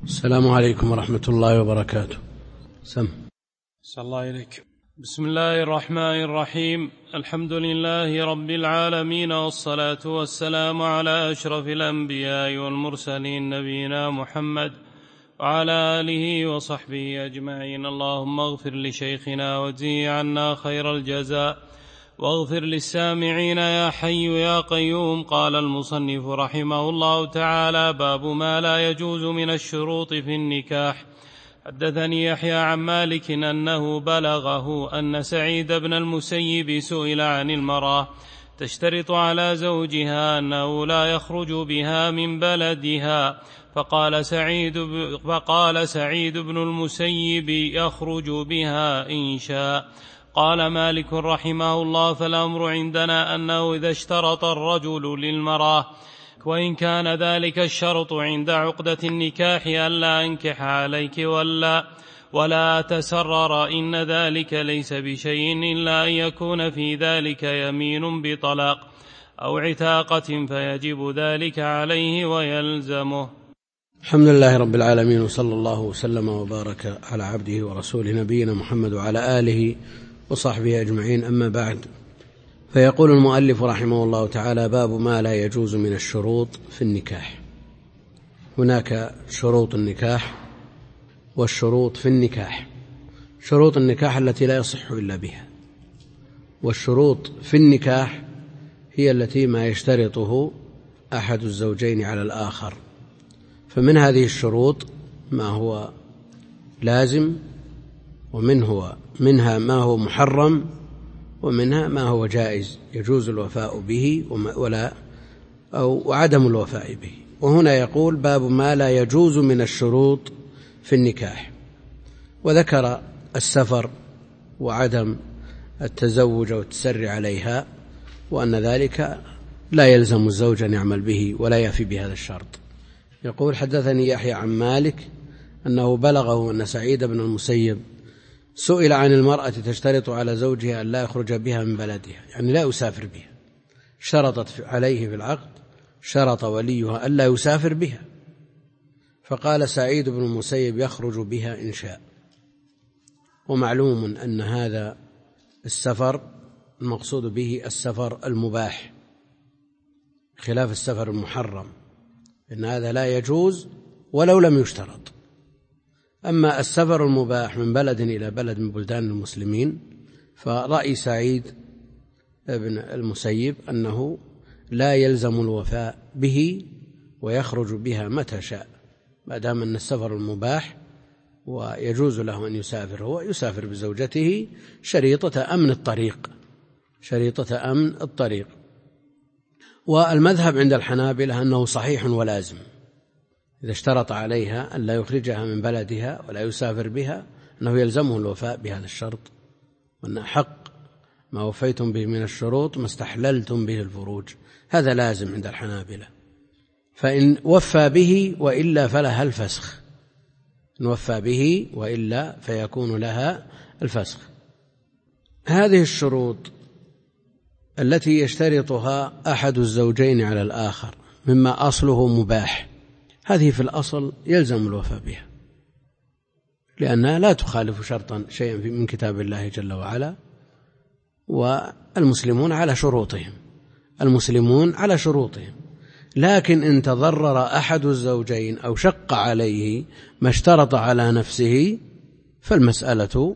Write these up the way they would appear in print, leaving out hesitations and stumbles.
السلام عليكم ورحمة الله وبركاته. سم. صلى الله عليك. بسم الله الرحمن الرحيم. الحمد لله رب العالمين، والصلاة والسلام على أشرف الأنبياء والمرسلين نبينا محمد وعلى آله وصحبه أجمعين. اللهم اغفر لشيخنا واجزه عنا خير الجزاء، واغفر للسامعين يا حي يا قيوم. قال المصنف رحمه الله تعالى: باب ما لا يجوز من الشروط في النكاح. حدثني يحيى عن مالك أنه بلغه أن سعيد بن المسيب سئل عن المرأة تشترط على زوجها أنه لا يخرج بها من بلدها، فقال سعيد بن المسيب: يخرج بها إن شاء. قال مالك رحمه الله: فالأمر عندنا أنه إذا اشترط الرجل للمرأة، وإن كان ذلك الشرط عند عقدة النكاح ألا أنكح عليك ولا تسرر، إن ذلك ليس بشيء إلا أن يكون في ذلك يمين بطلاق أو عتاقة، فيجب ذلك عليه ويلزمه. الحمد لله رب العالمين، وصلى الله وسلم وبارك على عبده ورسوله نبينا محمد وعلى آله وصحبه أجمعين. أما بعد، فيقول المؤلف رحمه الله تعالى: باب ما لا يجوز من الشروط في النكاح. هناك شروط النكاح والشروط في النكاح. شروط النكاح التي لا يصح إلا بها، والشروط في النكاح هي التي ما يشترطه أحد الزوجين على الآخر. فمن هذه الشروط ما هو لازم، ومنها ما هو محرم، ومنها ما هو جائز يجوز الوفاء به أو عدم الوفاء به. وهنا يقول: باب ما لا يجوز من الشروط في النكاح. وذكر السفر وعدم التزوج والتسري عليها، وأن ذلك لا يلزم الزوج أن يعمل به ولا يفي بهذا الشرط. يقول: حدثني يحيى عن مالك أنه بلغه أن سعيد بن المسيب سئل عن المرأة تشترط على زوجها أن لا يخرج بها من بلدها، يعني لا يسافر بها. شرطت عليه في العقد، شرط وليها أن لا يسافر بها، فقال سعيد بن المسيب: يخرج بها إن شاء. ومعلوم أن هذا السفر المقصود به السفر المباح، خلاف السفر المحرم، إن هذا لا يجوز ولو لم يشترط. أما السفر المباح من بلد إلى بلد من بلدان المسلمين، فرأي سعيد بن المسيب أنه لا يلزم الوفاء به ويخرج بها متى شاء، ما دام أن السفر المباح ويجوز له أن يسافر، هو يسافر بزوجته شريطة أمن الطريق. والمذهب عند الحنابلة أنه صحيح ولازم، إذا اشترط عليها أن لا يخرجها من بلدها ولا يسافر بها أنه يلزمه الوفاء بهذا الشرط، وأن حق ما وفيتم به من الشروط ما استحللتم به الفروج. هذا لازم عند الحنابلة. فإن وفى به وإلا فلها الفسخ، إن وفى به وإلا فيكون لها الفسخ. هذه الشروط التي يشترطها أحد الزوجين على الآخر مما أصله مباح، هذه في الأصل يلزم الوفاء بها، لأنها لا تخالف شرطا شيئا من كتاب الله جل وعلا. والمسلمون على شروطهم، لكن إن تضرر أحد الزوجين أو شق عليه ما اشترط على نفسه فالمسألة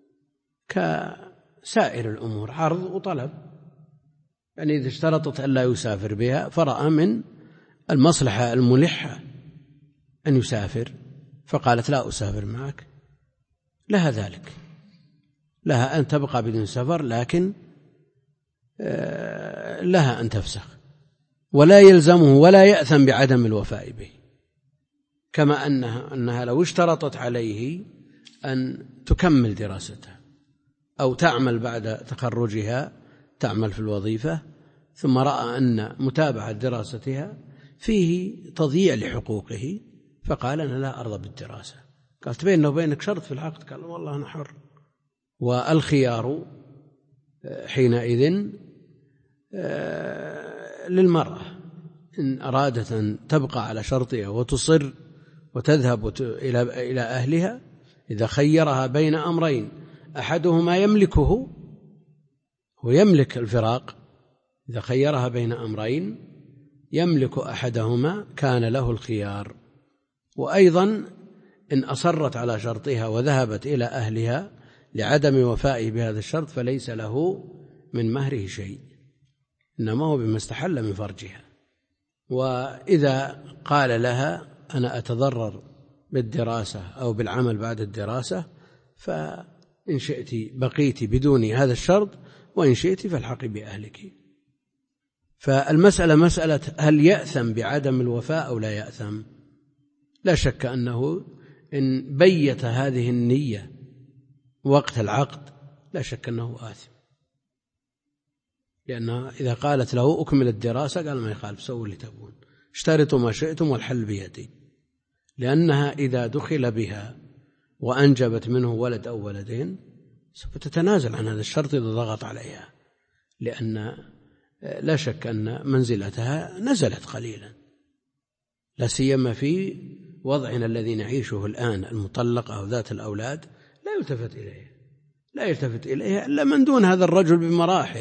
كسائر الأمور، عرض وطلب. يعني إذا اشترطت أن لا يسافر بها فرأى من المصلحة الملحة أن يسافر، فقالت: لا أسافر معك، لها ذلك، لها أن تبقى بدون سفر، لكن لها أن تفسخ، ولا يلزمه ولا يأثم بعدم الوفاء به. كما أنها لو اشترطت عليه أن تكمل دراستها أو تعمل بعد تخرجها، تعمل في الوظيفة، ثم رأى أن متابعة دراستها فيه تضييع لحقوقه، فقال: أنا لا أرضى بالدراسة. قالت: بيننا وبينك شرط في العقد. قال: والله أنا حر. والخيار حينئذ للمرأة، إن أرادت أن تبقى على شرطها وتصر وتذهب إلى أهلها إذا خيرها بين أمرين أحدهما يملكه ويملك الفراق، إذا خيرها بين أمرين يملك أحدهما كان له الخيار. وأيضا إن أصرت على شرطها وذهبت إلى أهلها لعدم وفائه بهذا الشرط فليس له من مهره شيء، إنما هو بما استحل من فرجها. وإذا قال لها أنا أتضرر بالدراسة أو بالعمل بعد الدراسة فإن شئت بقيت بدون هذا الشرط وإن شئت فالحقي بأهلك. فالمسألة مسألة هل يأثم بعدم الوفاء أو لا يأثم؟ لا شك أنه إن بيت هذه النية وقت العقد لا شك أنه آثم، لأنها إذا قالت له أكمل الدراسة قال ما يخالف سووا اللي تبون، اشترطوا ما شئتم والحل بيدي، لأنها إذا دخل بها وأنجبت منه ولد أو ولدين سوف تتنازل عن هذا الشرط إذا ضغط عليها، لأن لا شك أن منزلتها نزلت قليلا، لا سيما في وضعنا الذي نعيشه الآن، المطلقة أو ذات الأولاد لا يلتفت إليها إلا من دون هذا الرجل بمراحل.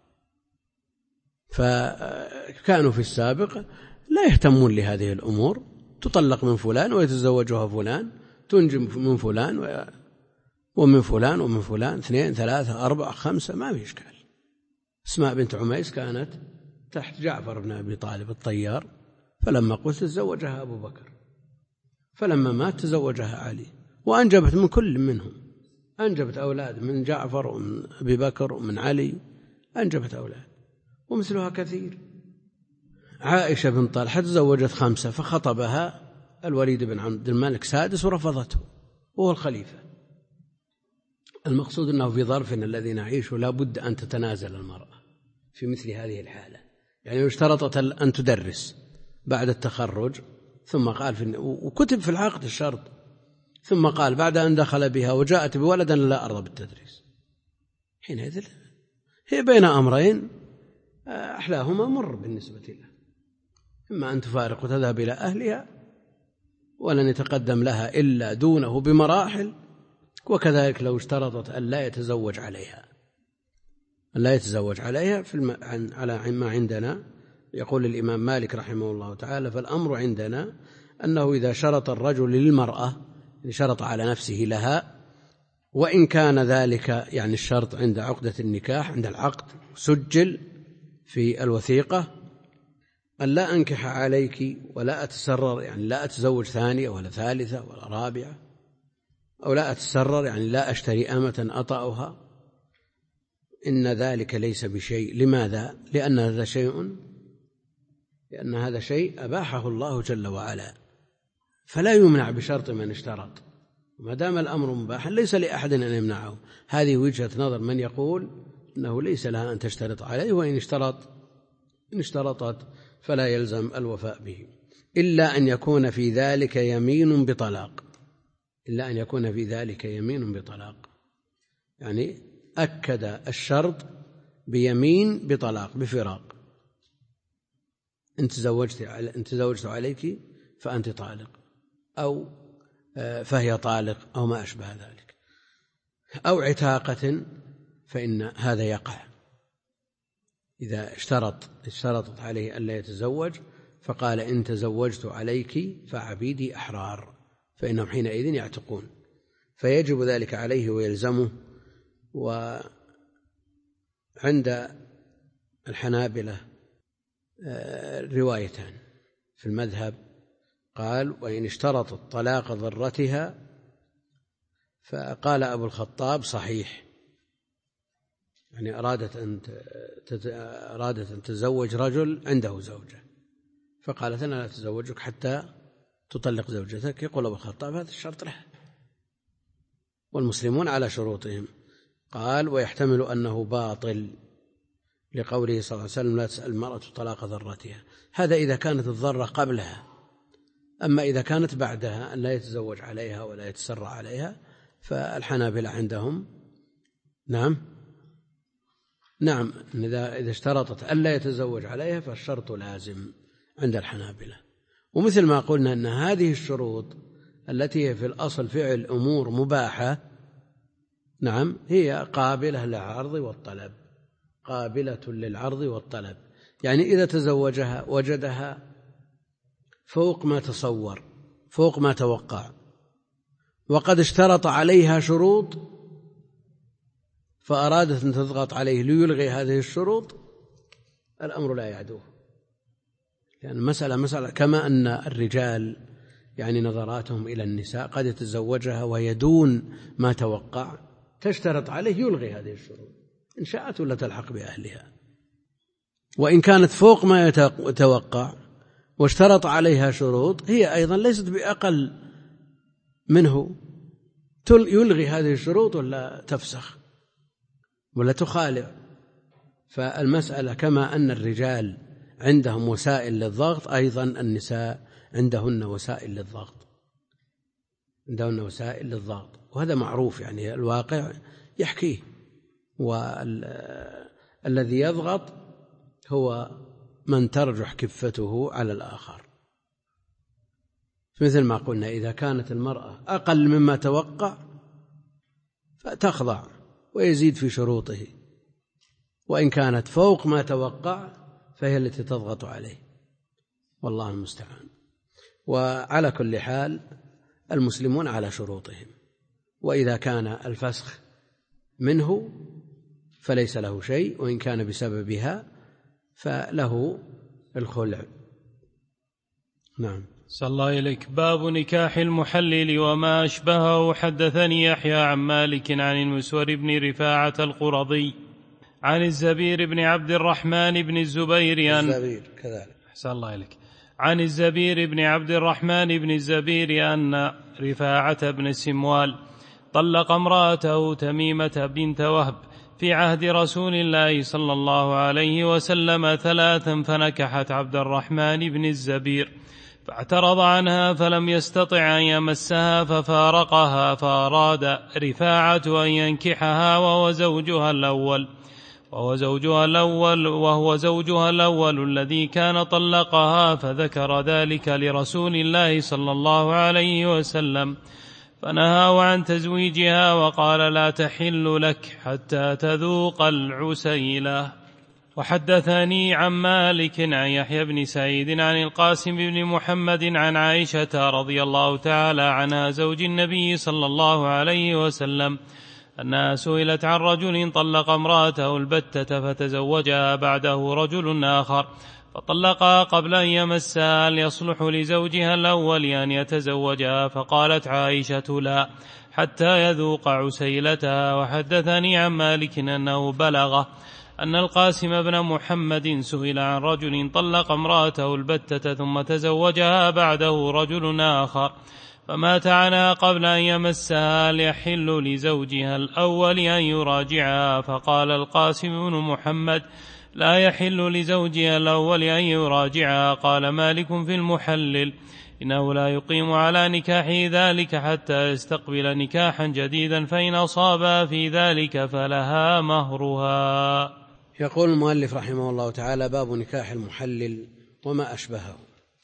فكانوا في السابق لا يهتمون لهذه الأمور، تطلق من فلان ويتزوجها فلان، تنجب من فلان ومن فلان ومن فلان 2 3 4 5 ما في إشكال. اسماء بنت عميس كانت تحت جعفر بن أبي طالب الطيار، فلما قتل تزوجها أبو بكر، فلما مات تزوجها علي، وأنجبت من كل منهم، أنجبت أولاد من جعفر ومن أبي بكر ومن علي، أنجبت أولاد. ومثلها كثير. عائشة بن طلحة تزوجت 5 فخطبها الوليد بن عبد الملك سادس ورفضته وهو الخليفة. المقصود أنه في ظرفنا الذي نعيشه لا بد أن تتنازل المرأة في مثل هذه الحالة. يعني اشترطت أن تدرس بعد التخرج، ثم قال وكتب في العقد الشرط، ثم قال بعد أن دخل بها وجاءت بولد لا أرضى بالتدريس، حينئذ هي بين أمرين أحلاهما مر بالنسبة لها، إما أن تفارق وتذهب إلى أهلها ولن يتقدم لها إلا دونه بمراحل، وكذلك لو اشترطت أن لا يتزوج عليها على ما عندنا. يقول الإمام مالك رحمه الله تعالى: فالأمر عندنا أنه إذا شرط الرجل للمرأة شرط على نفسه لها، وإن كان ذلك يعني الشرط عند عقدة النكاح عند العقد سجل في الوثيقة أن لا أنكح عليك ولا أتسرر، يعني لا أتزوج ثانية ولا ثالثة ولا رابعة، أو لا أتسرر يعني لا أشتري أمة أطأها، إن ذلك ليس بشيء. لماذا؟ لأن هذا شيء أباحه الله جل وعلا، فلا يمنع بشرط من اشترط، ما دام الأمر مباحا ليس لأحد أن يمنعه. هذه وجهة نظر من يقول أنه ليس لها أن تشترط عليه، وإن اشترطت فلا يلزم الوفاء به، إلا أن يكون في ذلك يمين بطلاق، يعني أكد الشرط بيمين بطلاق بفراق، إن تزوجت عليك فأنت طالق، أو فهي طالق، أو ما أشبه ذلك، أو عتاقة، فإن هذا يقع إذا اشترطت عليه ألا يتزوج فقال إن تزوجت عليك فعبيدي أحرار، فإنهم حينئذ يعتقون، فيجب ذلك عليه ويلزمه. وعند الحنابلة روايتان في المذهب، قال وإن اشترطت طلاق ضرتها، فقال أبو الخطاب صحيح، يعني أرادت أن تتزوج رجل عنده زوجة، فقالت أنا لا أتزوجك حتى تطلق زوجتك. يقول أبو الخطاب هذا الشرط له والمسلمون على شروطهم. قال ويحتمل أنه باطل لقوله صلى الله عليه وسلم لا تسأل المرأة طلاق ضرتها، هذا إذا كانت الضرة قبلها، أما إذا كانت بعدها أن لا يتزوج عليها ولا يتسرع عليها فالحنابلة عندهم نعم إذا اشترطت ألا يتزوج عليها فالشرط لازم عند الحنابلة. ومثل ما قلنا أن هذه الشروط التي هي في الأصل فعل أمور مباحة، نعم، هي قابلة للعرض والطلب، قابلة للعرض والطلب. يعني إذا تزوجها وجدها فوق ما تصور، فوق ما توقع، وقد اشترط عليها شروط فأرادت أن تضغط عليه ليلغي هذه الشروط، الأمر لا يعدوه. يعني مسألة كما أن الرجال يعني نظراتهم إلى النساء قد يتزوجها وهي دون ما توقع، تشترط عليه يلغي هذه الشروط إن شاءت ولا تلحق بأهلها. وإن كانت فوق ما يتوقع واشترط عليها شروط، هي أيضا ليست بأقل منه، يلغي هذه الشروط ولا تفسخ ولا تخالع. فالمسألة كما أن الرجال عندهم وسائل للضغط، أيضا النساء عندهن وسائل للضغط، عندهن وسائل للضغط، وهذا معروف، يعني الواقع يحكيه. والذي يضغط هو من ترجح كفته على الآخر، مثل ما قلنا إذا كانت المرأة أقل مما توقع فتخضع ويزيد في شروطه، وإن كانت فوق ما توقع فهي التي تضغط عليه، والله المستعان. وعلى كل حال المسلمون على شروطهم، وإذا كان الفسخ منه فليس له شيء، وإن كان بسببها فله الخلع. نعم. صلى الله إليك. باب نكاح المحلل وما أشبهه. حدثني يحيى عن مالك عن المسور بن رفاعة القرظي عن الزبير بن عبد الرحمن بن الزبير عن الزبير بن عبد الرحمن بن الزبير أن رفاعة بن سموال طلق امرأته تميمة بنت وهب في عهد رسول الله صلى الله عليه وسلم 3 فنكحت عبد الرحمن بن الزبير فاعترض عنها فلم يستطع أن يمسها ففارقها، فأراد رفاعة أن ينكحها وهو زوجها الأول الذي كان طلقها، فذكر ذلك لرسول الله صلى الله عليه وسلم فنهاه عن تزويجها وقال لا تحل لك حتى تذوق العسيلة. وحدثني عن مالك عن يحيى بن سعيد عن القاسم بن محمد عن عائشة رضي الله تعالى عنها زوج النبي صلى الله عليه وسلم أنها سئلت عن رجل طلق امرأته البتة فتزوجها بعده رجل آخر فطلقها قبل أن يمسها، هل يصلح لزوجها الأول أن يتزوجها؟ فقالت عائشة لا حتى يذوق عسيلتها. وحدثني عن مالك أنه بلغه أن القاسم بن محمد سئل عن رجل طلق امرأته البتة ثم تزوجها بعده رجل آخر فمات عنها قبل أن يمسها، هل يحل لزوجها الأول أن يراجعها؟ فقال القاسم بن محمد لا يحل لزوجها الأول أن يراجعها. قال مالك في المحلل إنه لا يقيم على نكاحه ذلك حتى يستقبل نكاحا جديدا، فإن أصابها في ذلك فلها مهرها. يقول المؤلف رحمه الله تعالى: باب نكاح المحلل وما أشبهه.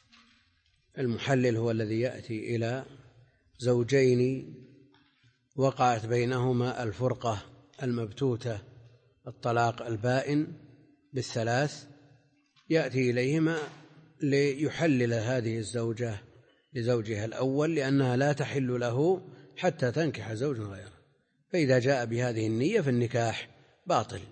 المحلل هو الذي يأتي إلى زوجين وقعت بينهما الفرقة المبتوتة، الطلاق البائن بالثلاث، يأتي إليهما ليحلل هذه الزوجة لزوجها الأول لأنها لا تحل له حتى تنكح زوجا غيره. فإذا جاء بهذه النية فالنكاح باطل،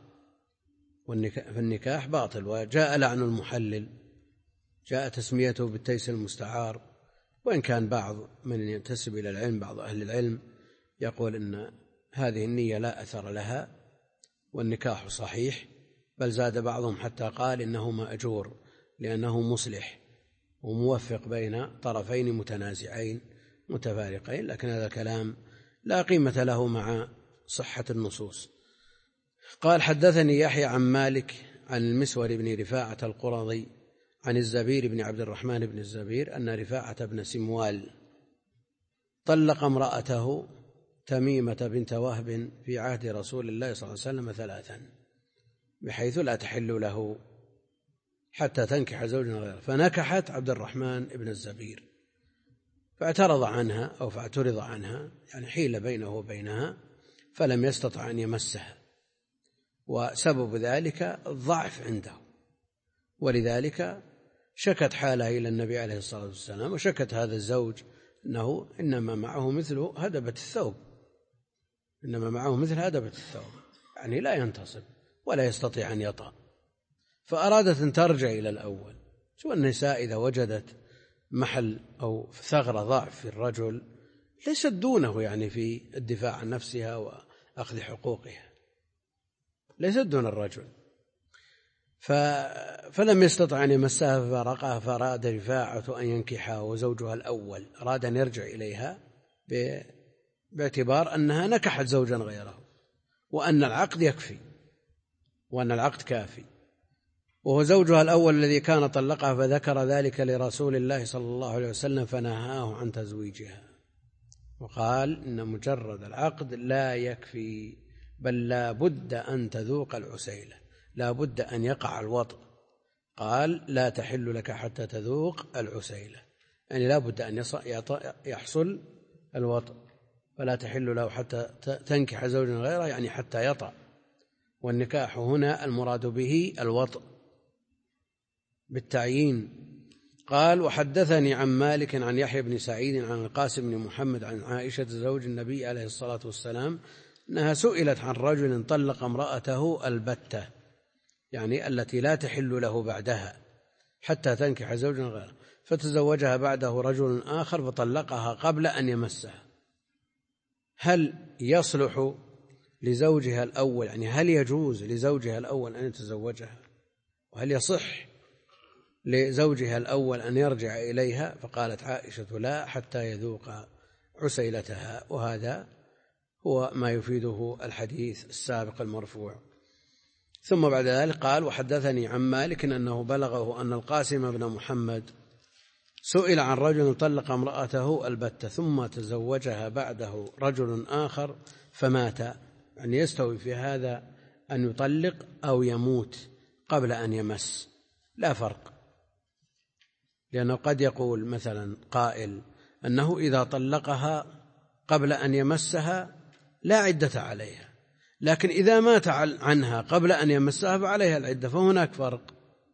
فالنكاح باطل. وجاء لعن المحلل، جاء تسميته بالتيس المستعار، وإن كان بعض من ينتسب إلى العلم، بعض أهل العلم يقول إن هذه النية لا أثر لها والنكاح صحيح، بل زاد بعضهم حتى قال إنه مأجور لأنه مصلح وموفق بين طرفين متنازعين متفارقين، لكن هذا الكلام لا قيمة له مع صحة النصوص. قال: حدثني يحيى عن مالك عن المسور بن رفاعة القرظي عن الزبير بن عبد الرحمن بن الزبير أن رفاعة بن سموال طلق امرأته تميمة بنت وهب في عهد رسول الله صلى الله عليه وسلم 3 بحيث لا تحل له حتى تنكح زوجا غيره، فنكحت عبد الرحمن بن الزبير فاعترض عنها أو فاعترض عنها، يعني حيل بينه وبينها فلم يستطع أن يمسها، وسبب ذلك الضعف عنده، ولذلك شكت حالها إلى النبي عليه الصلاة والسلام، وشكت هذا الزوج أنه إنما معه مثل هدبة الثوب، إنما معه مثل هدبة الثوب، يعني لا ينتصب ولا يستطيع أن يطأ، فأرادت أن ترجع إلى الأول. سوى النساء إذا وجدت محل أو ثغرة ضعف في الرجل ليست دونه يعني في الدفاع عن نفسها وأخذ حقوقها، ليست دون الرجل، فلم يستطع أن يمسها ففارقها، فأراد رفاعة أن ينكحها وزوجها الأول، أراد أن يرجع إليها باعتبار أنها نكحت زوجا غيره، وأن العقد يكفي، وأن العقد كافي، وهو زوجها الأول الذي كان طلقها، فذكر ذلك لرسول الله صلى الله عليه وسلم فنهاه عن تزويجها، وقال إن مجرد العقد لا يكفي، بل لا بد أن تذوق العسيلة، لا بد أن يقع الوطء، قال لا تحل لك حتى تذوق العسيلة، يعني لا بد أن يحصل الوطء، فلا تحل له حتى تنكح زوجا غيره، يعني حتى يطأ، والنكاح هنا المراد به الوطء بالتعيين. قال وحدثني عن مالك عن يحيى بن سعيد عن القاسم بن محمد عن عائشة زوج النبي عليه الصلاة والسلام أنها سئلت عن رجل طلق امرأته البتة، يعني التي لا تحل له بعدها حتى تنكح زوجا غيره، فتزوجها بعده رجل آخر فطلقها قبل أن يمسها، هل يصلح لزوجها الأول، يعني هل يجوز لزوجها الأول أن يتزوجها، وهل يصح لزوجها الأول أن يرجع إليها؟ فقالت عائشة لا حتى يذوق عسيلتها، وهذا هو ما يفيده الحديث السابق المرفوع. ثم بعد ذلك قال وحدثني عن مالك أنه بلغه أن القاسم بن محمد سئل عن رجل طلق امرأته البتة ثم تزوجها بعده رجل آخر فمات، يعني يستوي في هذا أن يطلق أو يموت قبل أن يمس، لا فرق، لأنه قد يقول مثلا قائل أنه إذا طلقها قبل أن يمسها لا عدة عليها، لكن إذا مات عنها قبل أن يمسها فعليها العدة، فهناك فرق،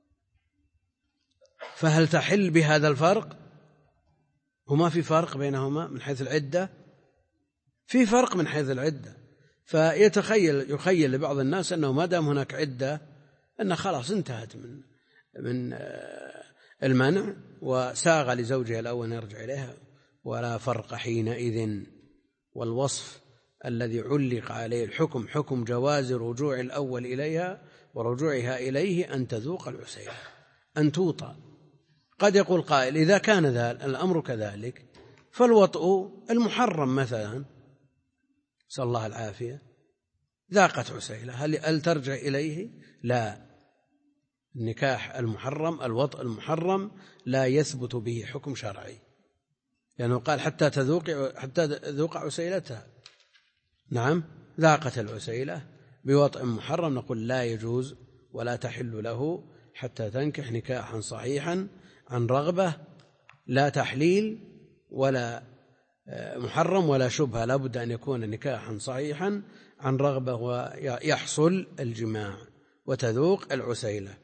فهل تحل بهذا الفرق؟ هما في فرق بينهما من حيث العدة، في فرق من حيث العدة، يخيل لبعض الناس أنه ما دام هناك عدة أن خلاص انتهت من المنع وساغ لزوجها الأول يرجع إليها، ولا فرق حينئذ، والوصف الذي علق عليه الحكم حكم جواز رجوع الأول إليها ورجوعها إليه أن تذوق العسيلة، أن توطى. قد يقول قائل إذا كان الأمر كذلك فالوطء المحرم مثلا نسأل الله العافية ذاقت عسيلة، هل ترجع إليه؟ لا، النكاح المحرم الوطء المحرم لا يثبت به حكم شرعي، لأنه قال حتى تذوق عسيلتها، نعم ذاقت العسيلة بوطء محرم، نقول لا يجوز ولا تحل له حتى تنكح نكاحا صحيحا عن رغبة، لا تحليل ولا محرم ولا شبهة، لا بد أن يكون نكاحا صحيحا عن رغبة ويحصل الجماع وتذوق العسيلة.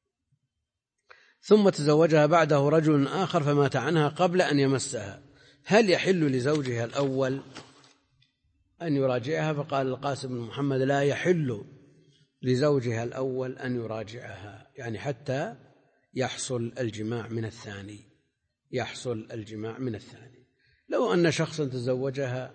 ثم تزوجها بعده رجل آخر فمات عنها قبل أن يمسها، هل يحل لزوجها الأول أن يراجعها؟ فقال القاسم بن محمد لا يحل لزوجها الأول أن يراجعها، يعني حتى يحصل الجماع من الثاني، يحصل الجماع من الثاني. لو أن شخصا تزوجها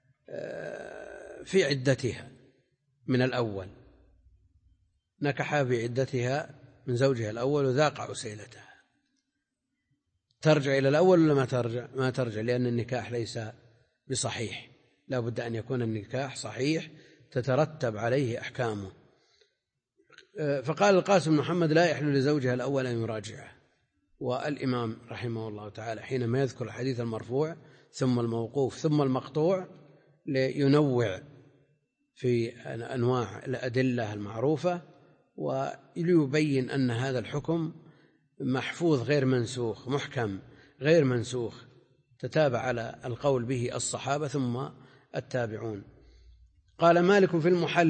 في عدتها من الأول، نكحها في عدتها من زوجها الأول وذاق عسيلتها، ترجع إلى الأول ولا ما ترجع؟ لأن النكاح ليس بصحيح، لا بد أن يكون النكاح صحيح تترتب عليه أحكامه. فقال القاسم محمد لا يحل لزوجها الأول أن يراجعه. والإمام رحمه الله تعالى حينما يذكر الحديث المرفوع ثم الموقوف ثم المقطوع لينوع في أنواع الأدلة المعروفة، وليبين أن هذا الحكم محفوظ غير منسوخ، محكم غير منسوخ، تتابع على القول به الصحابة ثم التابعون. قال مالك في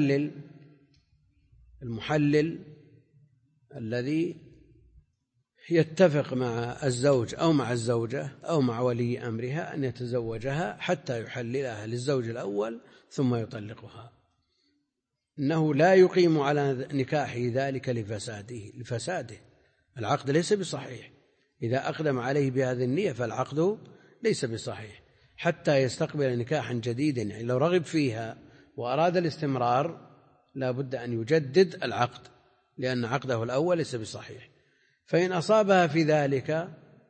المحلل الذي يتفق مع الزوج أو مع الزوجة أو مع ولي أمرها أن يتزوجها حتى يحللها للزوج الأول ثم يطلقها، إنه لا يقيم على نكاحه ذلك لفساده. العقد ليس بصحيح، إذا أقدم عليه بهذه النية فالعقد ليس بصحيح حتى يستقبل نكاحا جديدا. يعني لو رغب فيها وأراد الاستمرار لا بد أن يجدد العقد، لأن عقده الأول ليس بصحيح. فإن أصابها في ذلك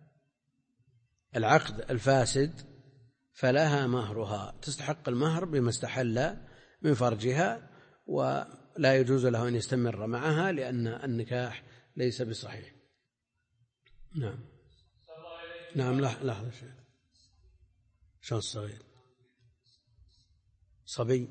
العقد الفاسد فلها مهرها، تستحق المهر بما استحل من فرجها، ولا يجوز له أن يستمر معها لأن النكاح ليس بصحيح. نعم لحظة شيء. شلون الصغير؟ صبي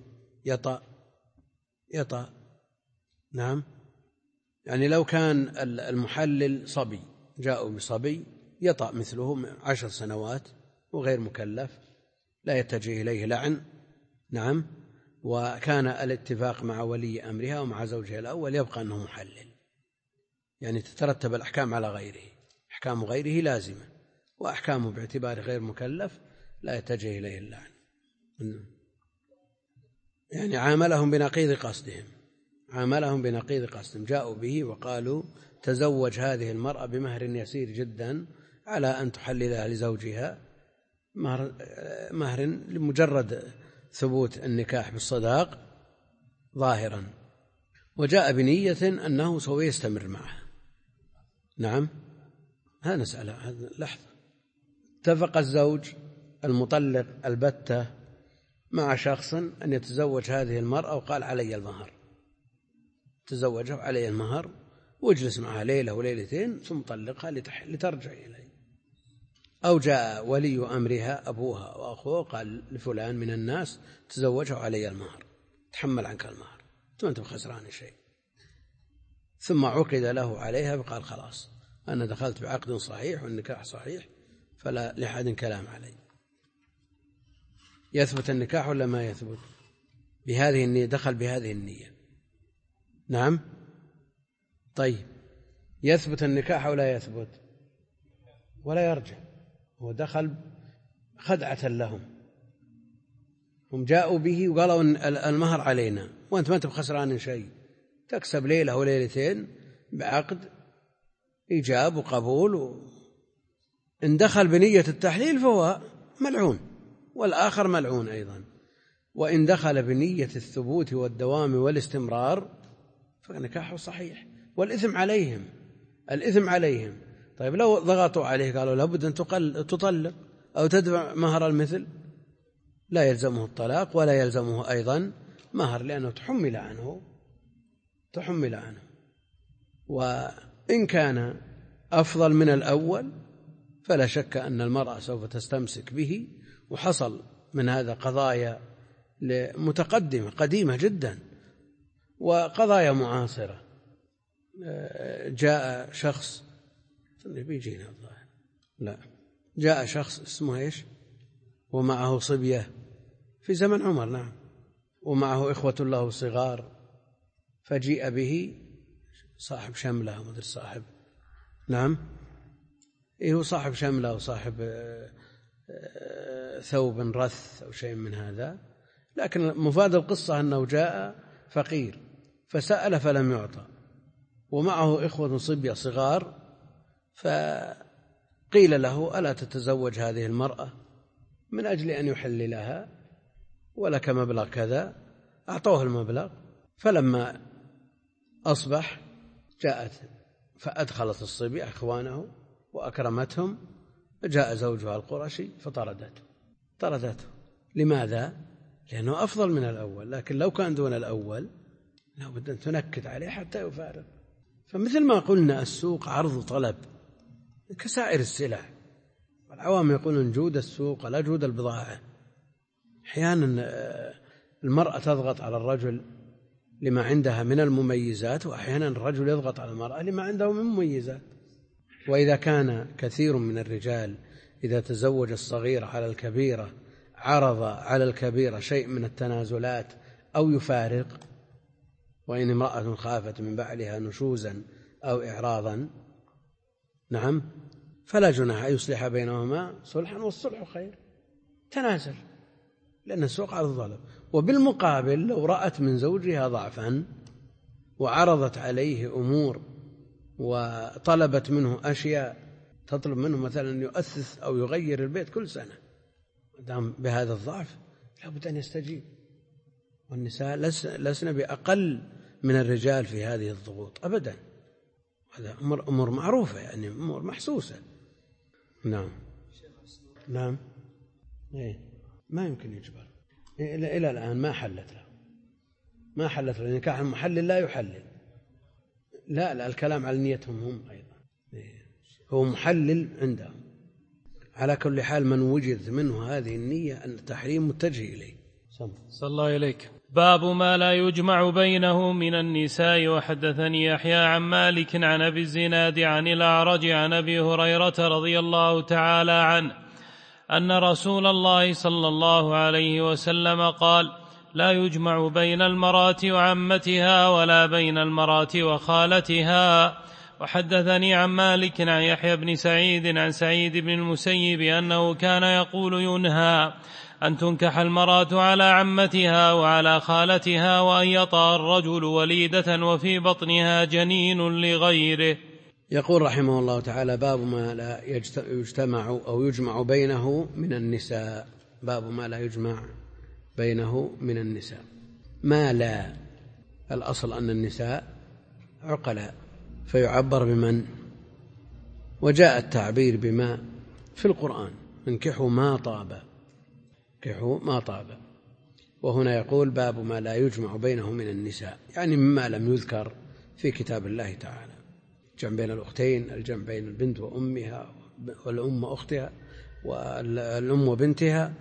يطأ. نعم، يعني لو كان المحلل صبي، جاءوا بصبي يطأ مثله 10 سنوات وغير مكلف لا يتجه إليه لعن. نعم، وكان الاتفاق مع ولي أمرها ومع زوجها الأول يبقى أنه محلل، يعني تترتب الأحكام على غيره، أحكام غيره لازمة، وأحكامه باعتبار غير مكلف لا يتجه إليه اللعن. يعني عاملهم بنقيض قصدهم، جاءوا به وقالوا تزوج هذه المرأة بمهر يسير جدا على أن تحللها لزوجها، مهر لمجرد ثبوت النكاح بالصداق ظاهرا، وجاء بنية أنه سوف يستمر معها. نعم، ها نسأل لحظة. اتفق الزوج المطلق البتة مع شخص أن يتزوج هذه المرأة وقال علي المهر، تزوجه علي المهر واجلس معها ليلة وليلتين ثم طلقها لترجع إليه. أو جاء ولي أمرها أبوها وأخوه قال لفلان من الناس تزوجه علي المهر، تحمل عنك المهر، ثم أنت خسران شيء، ثم عقد له عليها فقال خلاص أنا دخلت بعقد صحيح والنكاح صحيح فلا لأحد كلام علي. يثبت النكاح ولا ما يثبت بهذه النية؟ دخل بهذه النية. نعم، طيب يثبت النكاح ولا يثبت؟ ولا يرجع، هو دخل خدعة لهم، هم جاءوا به وقالوا المهر علينا وأنت ما أنت بخسران شيء، تكسب ليلة وليلتين بعقد إيجاب وقبول. إن دخل بنية التحليل فهو ملعون والآخر ملعون أيضا، وإن دخل بنية الثبوت والدوام والاستمرار فنكاحه صحيح والإثم عليهم. طيب لو ضغطوا عليه قالوا لابد أن تطلق أو تدفع مهر المثل، لا يلزمه الطلاق ولا يلزمه أيضا مهر، لأنه تحمل عنه. وإن كان أفضل من الأول فلا شك أن المرأة سوف تستمسك به، وحصل من هذا قضايا متقدمة قديمة جدا وقضايا معاصرة. جاء شخص جاء شخص اسمه إيش ومعه صبية في زمن عمر، نعم، ومعه إخوة له صغار، فجيء به صاحب شملة مدري صاحب، نعم هو صاحب شملة وصاحب ثوب رث أو شيء من هذا، لكن مفاد القصة أنه جاء فقير فسأل فلم يعطى، ومعه إخوة صبية صغار، فقيل له ألا تتزوج هذه المرأة من أجل أن يحللها ولك مبلغ كذا؟ أعطوه المبلغ. فلما أصبح جاءت فأدخلت الصبية إخوانه وأكرمتهم، جاء زوجها القرشي فطردته. لماذا؟ لأنه أفضل من الأول، لكن لو كان دون الأول لا بد أن تنكد عليه حتى يفارق. فمثل ما قلنا السوق عرض وطلب كسائر السلع، والعوام يقولون جود السوق لا جود البضاعة. أحيانا المرأة تضغط على الرجل لما عندها من المميزات، وأحيانا الرجل يضغط على المرأة لما عنده من مميزات. وإذا كان كثير من الرجال إذا تزوج الصغيرة على الكبيرة عرض على الكبيرة شيء من التنازلات أو يفارق، وإن امرأة خافت من بعلها نشوزا أو إعراضا نعم فلا جناح أن يصلح بينهما صلحا، والصلح خير، تنازل، لأن السوق على الظلم. وبالمقابل لو رأت من زوجها ضعفا وعرضت عليه أمور وطلبت منه أشياء، تطلب منه مثلا أن يؤثث أو يغير البيت كل سنة، دام بهذا الضعف لابد أن يستجيب. والنساء لسن بأقل من الرجال في هذه الضغوط أبدا، هذا أمور معروفة، يعني أمور محسوسة. نعم نعم ما يمكن يجبر إلى الآن ما حلت له نكاح المحلل لا يحلل، لا الكلام على نيتهم هم أيضا، هو محلل عندهم. على كل حال من وجد منه هذه النية أن التحريم متجه إليه. صلى الله إليك. باب ما لا يجمع بينه من النساء. وحدثني يحيى عن مالك عن أبي الزناد عن الأعرج عن أبي هريرة رضي الله تعالى عنه أن رسول الله صلى الله عليه وسلم قال: لا يجمع بين المرأة وعمتها ولا بين المرأة وخالتها. وحدثني عن مالك عن يحيى بن سعيد عن سعيد بن المسيب أنه كان يقول: ينهى أن تنكح المرأة على عمتها وعلى خالتها، وأن يطأ الرجل وليدة وفي بطنها جنين لغيره. يقول رحمه الله تعالى: باب ما لا يجتمع أو يجمع بينه من النساء. باب ما لا يجمع بينه من النساء. ما لا، الأصل أن النساء عقلاء فيعبر بمن، وجاء التعبير بما في القرآن: انكحوا ما طاب، انكحوا ما طاب. وهنا يقول: باب ما لا يجمع بينه من النساء، يعني مما لم يذكر في كتاب الله تعالى، الجمع بين الأختين، الجمع بين البنت وأمها والأم وأختها والأم وبنتها،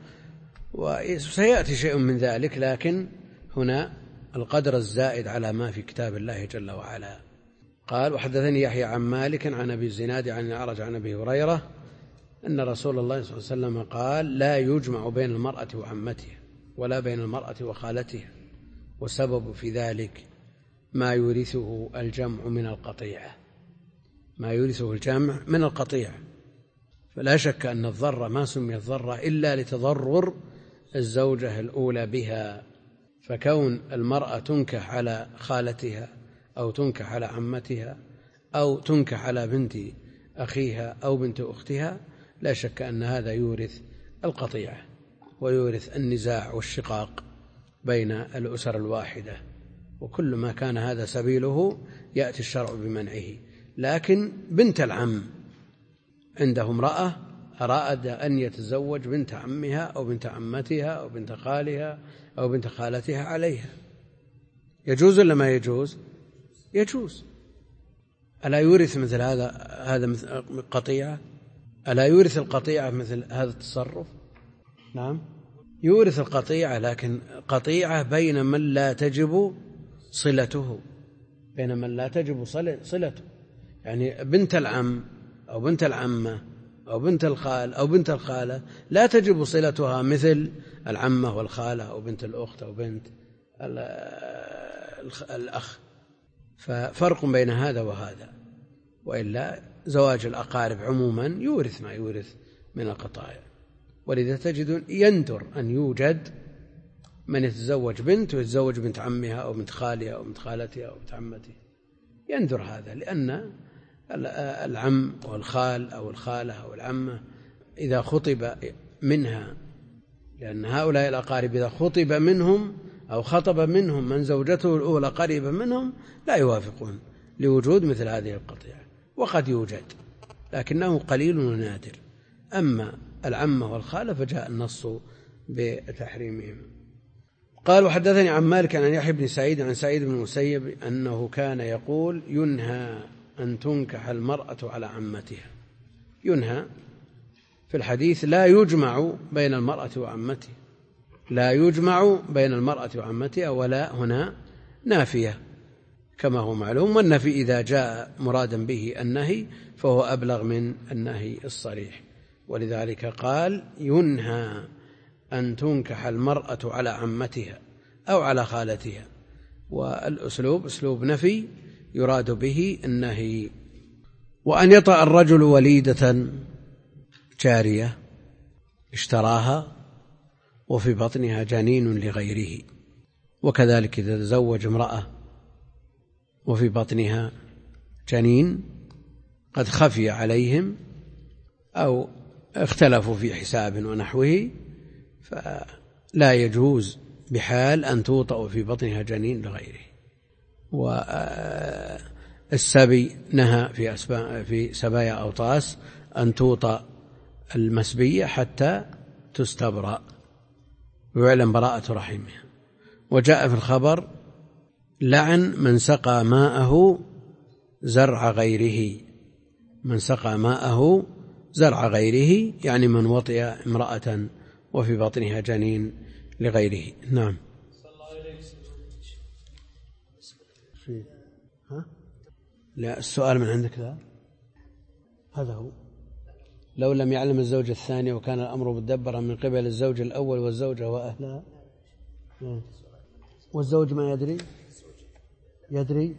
وسيأتي شيء من ذلك، لكن هنا القدر الزائد على ما في كتاب الله جل وعلا. قال: وحدثني يحيى عن مالك عن أبي الزناد عن الأعرج عن أبي هريرة أن رسول الله صلى الله عليه وسلم قال: لا يجمع بين المرأة وعمتها ولا بين المرأة وخالتها، والسبب في ذلك ما يورثه الجمع من القطيعة، ما يورثه الجمع من القطيعة. فلا شك أن الضرة ما سميت ضرة إلا لتضرر الزوجة الأولى بها، فكون المرأة تنكح على خالتها أو تنكح على عمتها أو تنكح على بنت أخيها أو بنت أختها، لا شك أن هذا يورث القطيعة ويورث النزاع والشقاق بين الأسر الواحدة، وكل ما كان هذا سبيله يأتي الشرع بمنعه. لكن بنت العم عنده امرأة أراد أن يتزوج بنت عمها أو بنت عمتها أو بنت خالها أو بنت خالتها عليها، يجوز ولا ما يجوز؟ يجوز. ألا يورث مثل هذا مثل قطيعة؟ ألا يورث القطيعة مثل هذا التصرف؟ نعم يورث القطيعة، لكن قطيعة بين من لا تجب صلته، بين من لا تجب صلته، يعني بنت العم أو بنت العمة أو بنت الخال أو بنت الخالة لا تجب صلتها مثل العمة والخالة أو بنت الأخت أو بنت الأخ، ففرق بين هذا وهذا. وإلا زواج الأقارب عموما يورث ما يورث من القطايع، ولذا تجد يندر أن يوجد من يتزوج بنت ويتزوج بنت عمها أو بنت خالها أو بنت خالتها أو بنت عمتها، يندر هذا، لأن العم والخال أو الخالة أو العمة إذا خطب منها، لأن هؤلاء الأقارب إذا خطب منهم أو خطب منهم من زوجته الأولى قريبا منهم لا يوافقون لوجود مثل هذه القطيعة، وقد يوجد لكنه قليل ونادر. أما العمة والخالة فجاء النص بتحريمهم. قال: وحدثني عن مالك عن يحيى بن سعيد عن سعيد بن المسيب أنه كان يقول: ينهى أن تنكح المرأة على عمتها. ينهى في الحديث لا يجمع بين المرأة وعمتها، لا يجمع بين المرأة وعمتها، ولا هنا نافية كما هو معلوم، والنفي إذا جاء مرادا به النهي فهو أبلغ من النهي الصريح. ولذلك قال ينهى أن تنكح المرأة على عمتها أو على خالتها، والأسلوب أسلوب نفي يراد به النهي. وأن يطأ الرجل وليدة جارية اشتراها وفي بطنها جنين لغيره، وكذلك إذا تزوج امرأة وفي بطنها جنين قد خفي عليهم أو اختلفوا في حساب ونحوه، فلا يجوز بحال أن توطأ في بطنها جنين لغيره. والسبي نهى في سبايا أوطاس أن توطأ المسبية حتى تستبرأ ويعلم براءة رحمها. وجاء في الخبر لعن من سقى ماءه زرع غيره، من سقى ماءه زرع غيره يعني من وطئ امرأة وفي بطنها جنين لغيره. نعم. لا السؤال من عندك لا هذا هو. لو لم يعلم الزوج الثاني وكان الأمر مدبرا من قبل الزوج الأول والزوجة وأهلها، والزوج ما يدري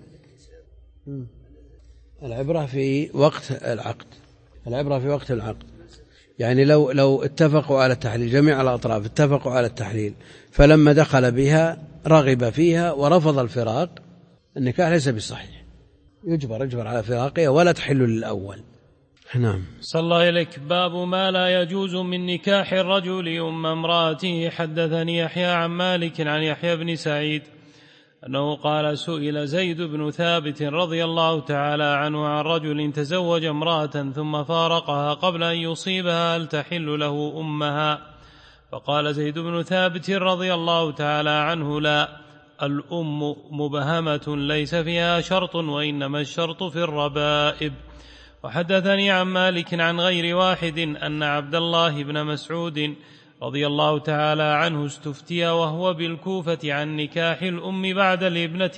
العبرة في وقت العقد، العبرة في وقت العقد. يعني لو اتفقوا على التحليل، جميع الأطراف اتفقوا على التحليل، فلما دخل بها رغب فيها ورفض الفراق، النكاح ليس بصحيح، يجبر على فراقها ولا تحل للأول. نعم. صلى الله إليك. باب ما لا يجوز من نكاح الرجل أم امرأته. حدثني يحيى عن مالك عن يحيى بن سعيد أنه قال سئل زيد بن ثابت رضي الله تعالى عنه عن رجل تزوج امرأة ثم فارقها قبل أن يصيبها هل تحل له أمها؟ فقال زيد بن ثابت رضي الله تعالى عنه لا، الأم مبهمة ليس فيها شرط، وإنما الشرط في الربائب. وحدثني عن مالك عن غير واحد أن عبد الله بن مسعود رضي الله تعالى عنه استفتي وهو بالكوفة عن نكاح الأم بعد الابنة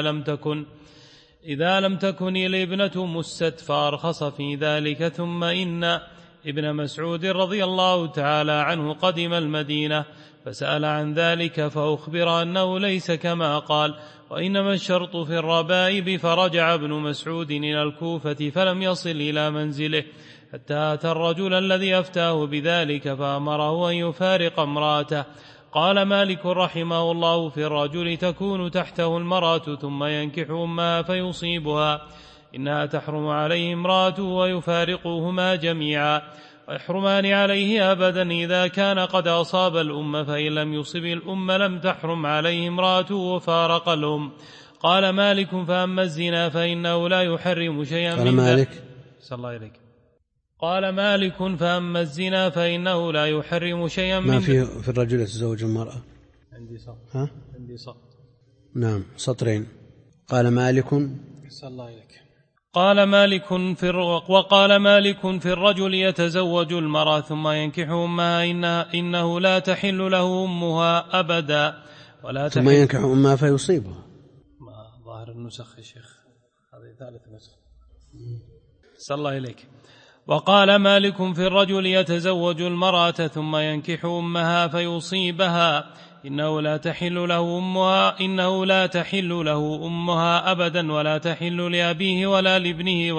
إذا لم تكن الابنة مست، فأرخص في ذلك. ثم إن ابن مسعود رضي الله تعالى عنه قدم المدينة فسأل عن ذلك، فأخبر أنه ليس كما قال، وإنما الشرط في الربائب. فرجع ابن مسعود إلى الكوفة فلم يصل إلى منزله حتى أتى الرجل الذي أفتاه بذلك فأمره أن يفارق امرأته. قال مالك رحمه الله في الرجل تكون تحته المرأة ثم ينكح أمها فيصيبها، إنها تحرم عليه امرأته ويفارقهما جميعا، ويحرمان عليه أبدا إذا كان قد أصاب الأم، فإن لم يصب الأم لم تحرم عليه امرأته وفارق الأم. قال مالك فأما الزنا فإنه لا يحرم شيئا من ذلك. صلى الله عليك. قال مالك فأما الزنا فإنه لا يحرم شيئا ما في الرجل يتزوج المرأة. عندي سقط. نعم سطرين. قال مالك صلى الله عليك. قال مالك وقال مالك في الرجل يتزوج المرأة ثم ينكح أمها إنه لا تحل له أمها أبدا ولا ثم ينكح أمها فيصيبها. ما ظاهر النسخ يا شيخ، هذه ثالث نسخ. صلى الله عليك. وقال مالك في الرجل يتزوج المرأة ثم ينكح أمها فيصيبها إنه لا تحل له أمها أبدا ولا تحل لأبيه ولا لابنه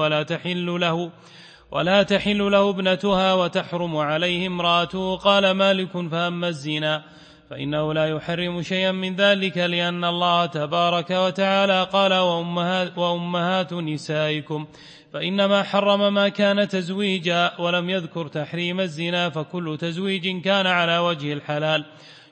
ولا تحل له ابنتها وتحرم عليه امرأته. قال مالك فأما الزنا فإنه لا يحرم شيئا من ذلك، لأن الله تبارك وتعالى قال وأمهات نسائكم، فإنما حرم ما كان تزويجا ولم يذكر تحريم الزنا. فكل تزويج كان على وجه الحلال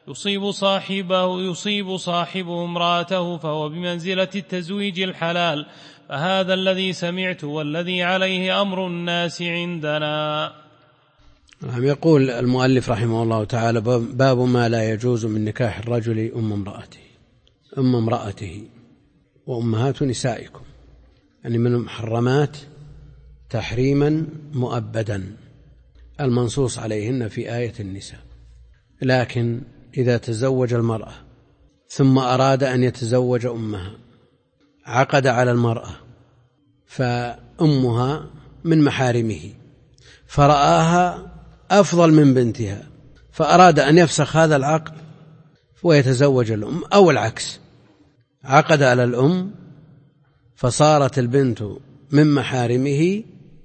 يصيب صاحبه امرأته فهو بمنزلة التزويج الحلال، فهذا الذي سمعت والذي عليه أمر الناس عندنا. يقول المؤلف رحمه الله تعالى باب ما لا يجوز من نكاح الرجل أم امرأته وأمهات نسائكم، يعني من المحرمات تحريما مؤبدا المنصوص عليهن في آية النساء. لكن إذا تزوج المرأة ثم أراد أن يتزوج أمها، عقد على المرأة فأمها من محارمه، فرآها أفضل من بنتها، فأراد أن يفسخ هذا العقد ويتزوج الأم، أو العكس، عقد على الأم فصارت البنت من محارمه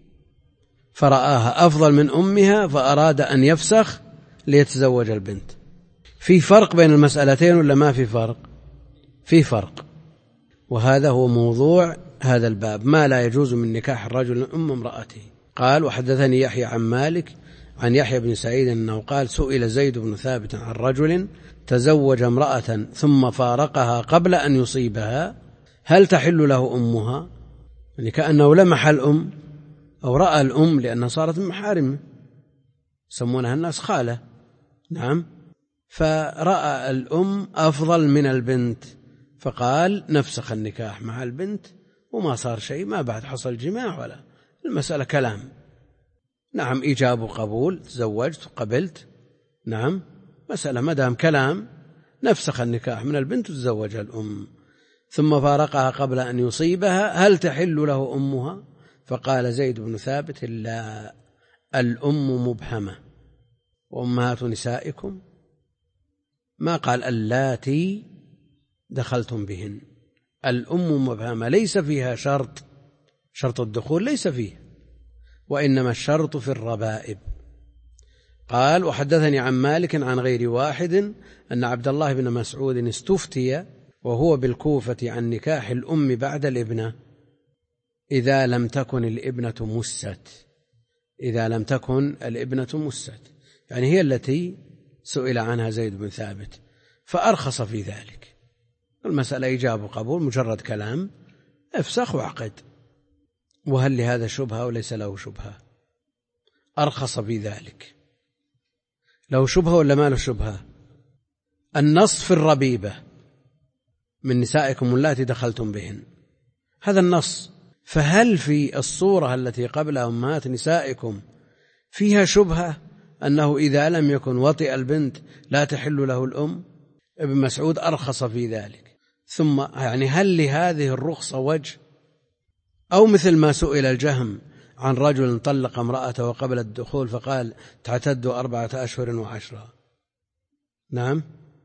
فرآها أفضل من أمها فأراد أن يفسخ ليتزوج البنت. في فرق بين المسألتين ولا ما في فرق؟ في فرق، وهذا هو موضوع هذا الباب، ما لا يجوز من نكاح الرجل أم امرأته. قال: وحدثني يحيى عن مالك عن يحيى بن سعيد أنه قال: سئل زيد بن ثابت عن رجل تزوج امرأة ثم فارقها قبل أن يصيبها هل تحل له أمها؟ يعني كأنه لمح الأم أو رأى الأم لأنها صارت من محارمه، يسمونها الناس خالة. نعم، فرأى الأم أفضل من البنت فقال: نفسخ النكاح مع البنت وما صار شيء، ما بعد حصل جماع ولا المسألة كلام. نعم، إيجاب وقبول، تزوجت وقبلت، نعم، مسألة مدام كلام، نفسخ النكاح من البنت وتزوج الأم. ثم فارقها قبل أن يصيبها هل تحل له أمها؟ فقال زيد بن ثابت: لا، الأم مبهمة، وأمهات نسائكم، ما قال اللاتي دخلتم بهن، الأم مبهمة، ليس فيها شرط الدخول ليس فيه، وإنما الشرط في الربائب. قال: وحدثني عن مالك عن غير واحد أن عبد الله بن مسعود استفتي وهو بالكوفة عن نكاح الأم بعد الابنة إذا لم تكن الابنة مست، إذا لم تكن الابنة مست، يعني هي التي سئل عنها زيد بن ثابت، فأرخص في ذلك. المسألة إيجاب وقبول، مجرد كلام، افسخ وعقد. وهل لهذا شبهة وليس له شبهة؟ أرخص في ذلك. له شبهة ولا ما له شبهة؟ النص في الربيبة من نسائكم اللاتي دخلتم بهن، هذا النص، فهل في الصورة التي قبلها أمهات نسائكم فيها شبهة أنه إذا لم يكن وطئ البنت لا تحل له الأم؟ ابن مسعود أرخص في ذلك. ثم يعني هل لهذه الرخصة وجه؟ أو مثل ما سئل الجهم عن رجل طلق امرأته قبل الدخول فقال: تعتد 4 أشهر و10. نعم،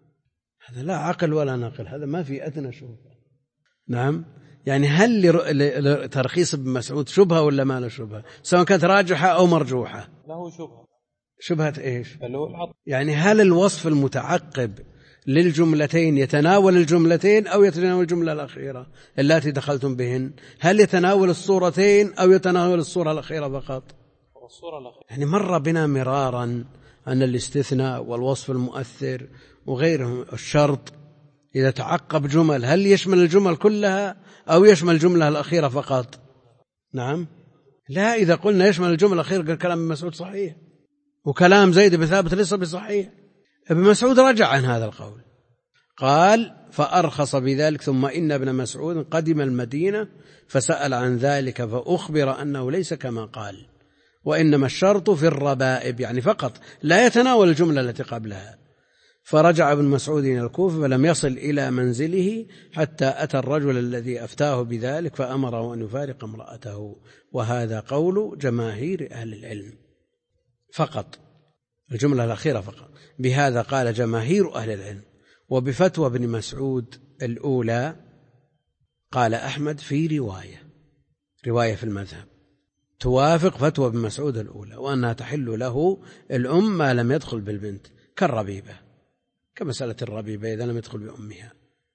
هذا لا عقل ولا نقل، هذا ما في أدنى شبهة. نعم، يعني هل لترخيص ابن مسعود شبهة ولا ما له شبهة؟ سواء كانت راجحة أو مرجوحة. له شبهة. شبهة إيش؟ يعني هل الوصف المتعقب للجملتين يتناول الجملتين أو يتناول الجملة الأخيرة اللاتي دخلتم بهن؟ هل يتناول الصورتين أو يتناول الصورة الأخيرة فقط؟ الصورة الأخيرة. يعني مر بنا مرارا أن الاستثناء والوصف المؤثر وغيرهم الشرط إذا تعقب جمل هل يشمل الجمل كلها أو يشمل الجملة الأخيرة فقط؟ نعم، لا، إذا قلنا يشمل الجملة الأخيرة كلام ابن مسعود صحيح، وكلام زيد بن ثابت ليس بصحيح. ابن مسعود رجع عن هذا القول، قال: فأرخص بذلك. ثم إن ابن مسعود قدم المدينة فسأل عن ذلك فأخبر أنه ليس كما قال، وإنما الشرط في الربائب، يعني فقط لا يتناول الجملة التي قبلها. فرجع ابن مسعود إلى الكوفة فلم يصل إلى منزله حتى أتى الرجل الذي أفتاه بذلك فأمره أن يفارق امرأته. وهذا قول جماهير أهل العلم فقط، الجملة الأخيرة فقط. بهذا قال جماهير أهل العلم. وبفتوى ابن مسعود الأولى قال أحمد في رواية في المذهب توافق فتوى ابن مسعود الأولى، وأنها تحل له الأم ما لم يدخل بالبنت، كالربيبة، كمسألة الربيبة إذا لم يدخل بأمها.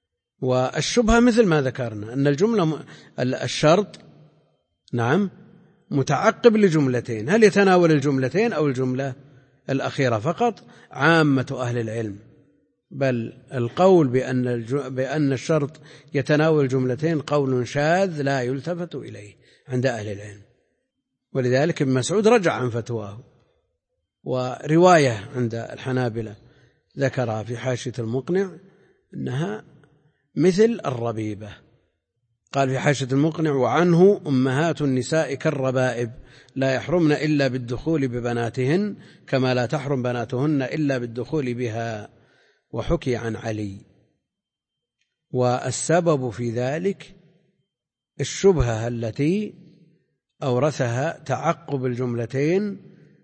والشبهة مثل ما ذكرنا أن الجملة الشرط نعم متعقب لجملتين، هل يتناول الجملتين أو الجملة الأخيرة فقط؟ عامة أهل العلم بل القول بأن الشرط يتناول الجملتين قول شاذ لا يلتفت إليه عند أهل العلم، ولذلك ابن مسعود رجع عن فتواه. ورواية عند الحنابلة ذكرها في حاشية المقنع أنها مثل الربيبة، قال في حاشية المقنع: وعنه أمهات النساء كالربائب لا يحرمن إلا بالدخول ببناتهن كما لا تحرم بناتهن إلا بالدخول بها. وحكي عن علي. والسبب في ذلك الشبهة التي أورثها تعقب الجملتين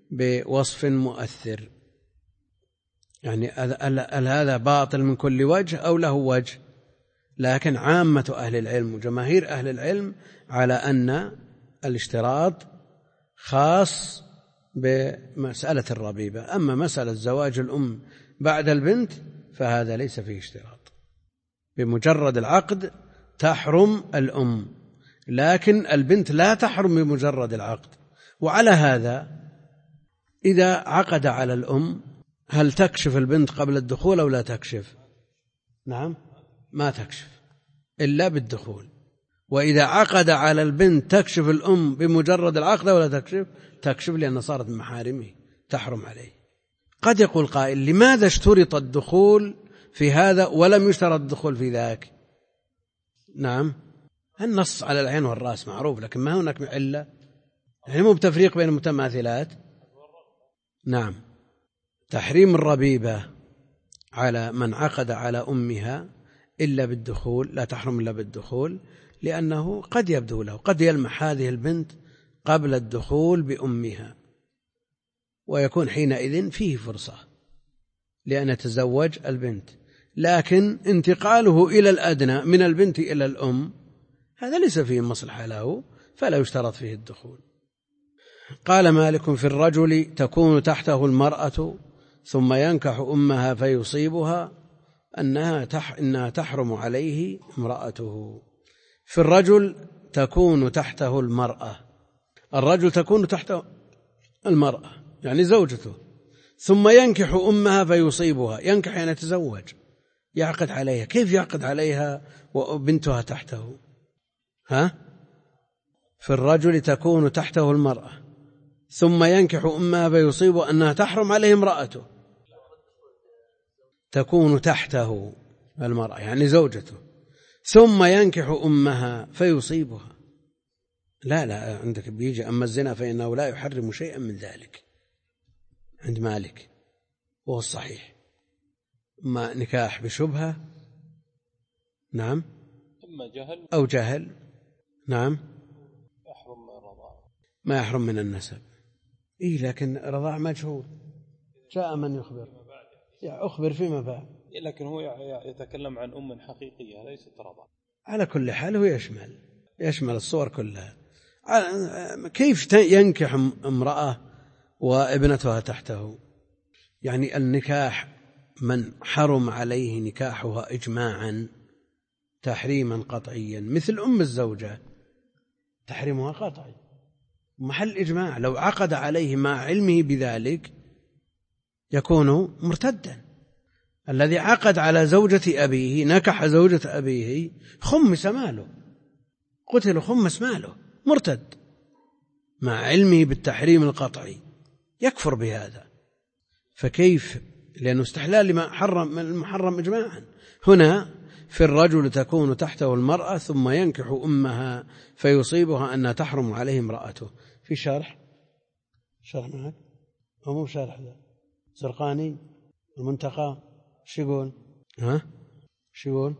بوصف مؤثر، يعني هذا باطل من كل وجه أو له وجه؟ لكن عامة أهل العلم وجماهير أهل العلم على أن الاشتراط خاص بمسألة الربيبة. أما مسألة زواج الأم بعد البنت فهذا ليس فيه اشتراط، بمجرد العقد تحرم الأم، لكن البنت لا تحرم بمجرد العقد. وعلى هذا إذا عقد على الأم هل تكشف البنت قبل الدخول أو لا تكشف؟ نعم، ما تكشف إلا بالدخول. وإذا عقد على البنت تكشف الأم بمجرد العقد ولا تكشف؟ تكشف، لأن صارت من محارمه تحرم عليه. قد يقول قائل لماذا اشترط الدخول في هذا ولم يشترط الدخول في ذاك؟ نعم، النص على العين والرأس معروف، لكن ما هناك علة، يعني مو بتفريق بين المتماثلات. نعم، تحريم الربيبة على من عقد على أمها إلا بالدخول، لا تحرم إلا بالدخول، لأنه قد يبدو له، قد يلمح هذه البنت قبل الدخول بأمها، ويكون حينئذ فيه فرصة لأن يتزوج البنت. لكن انتقاله إلى الأدنى من البنت إلى الأم هذا ليس فيه مصلحة له، فلا يشترط فيه الدخول. قال مالك في الرجل تكون تحته المرأة ثم ينكح أمها فيصيبها إنها تحرم عليه امرأته. في الرجل تكون تحته المرأة، الرجل تكون تحته المرأة يعني زوجته، ثم ينكح أمها فيصيبها، ينكح يعني يتزوج، يعقد عليها. كيف يعقد عليها وبنتها تحته؟ في الرجل تكون تحته المرأة ثم ينكح أمها فيصيبها أنها تحرم عليه امرأته. تكون تحته المرأة يعني زوجته، ثم ينكح أمها فيصيبها. لا عندك بيجي أما الزنا فإنه لا يحرم شيئا من ذلك عند مالك، وهو الصحيح. ما نكاح بشبهة، نعم، أو جهل، نعم، ما يحرم من النسب. لكن رضاع مجهول، جاء من يخبر، أخبر فيما بعد، لكن هو يتكلم عن أم حقيقية ليست رضاع. على كل حال هو يشمل الصور كلها. كيف ينكح امرأة وابنتها تحته؟ يعني النكاح من حرم عليه نكاحها إجماعا تحريما قطعيا، مثل أم الزوجة تحريمها قطعي محل إجماع، لو عقد عليه مع علمه بذلك يكون مرتدا. الذي عقد على زوجة أبيه نكح زوجة أبيه خمس ماله، قتل خمس ماله، مرتد مع علمه بالتحريم القطعي، يكفر بهذا. فكيف؟ لأنه استحلال لما حرم المحرم إجماعا. هنا في الرجل تكون تحته المرأة ثم ينكح أمها فيصيبها أنها تحرم عليه امرأته. في شرح معك أو مو شرح؟ ذا زرقاني المنتقى شو يقول؟ شو يقول؟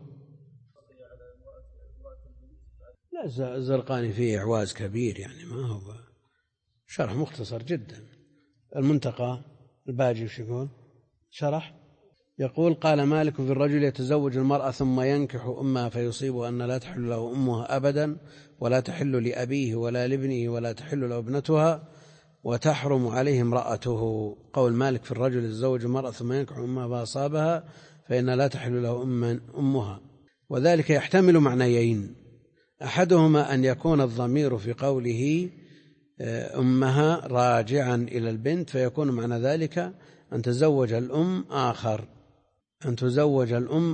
لا، الزرقاني فيه إعواز كبير، يعني ما هو شرح مختصر جدا. المنتقى الباجي شو يقول؟ شرح يقول قال مالك في الرجل يتزوج المرأة ثم ينكح أمها فيصيبه أن لا تحل له أمها أبدا، ولا تحل لأبيه ولا لابنه، ولا تحل له ابنتها، وتحرم عليه امرأته. قول مالك في الرجل يتزوج المرأة ثم ينكح أمها فأصابها فإن لا تحل له أمها. وذلك يحتمل معنيين، أحدهما أن يكون الضمير في قوله أمها راجعا إلى البنت، فيكون معنى ذلك أن تزوج الأم آخر، أن تزوج الأم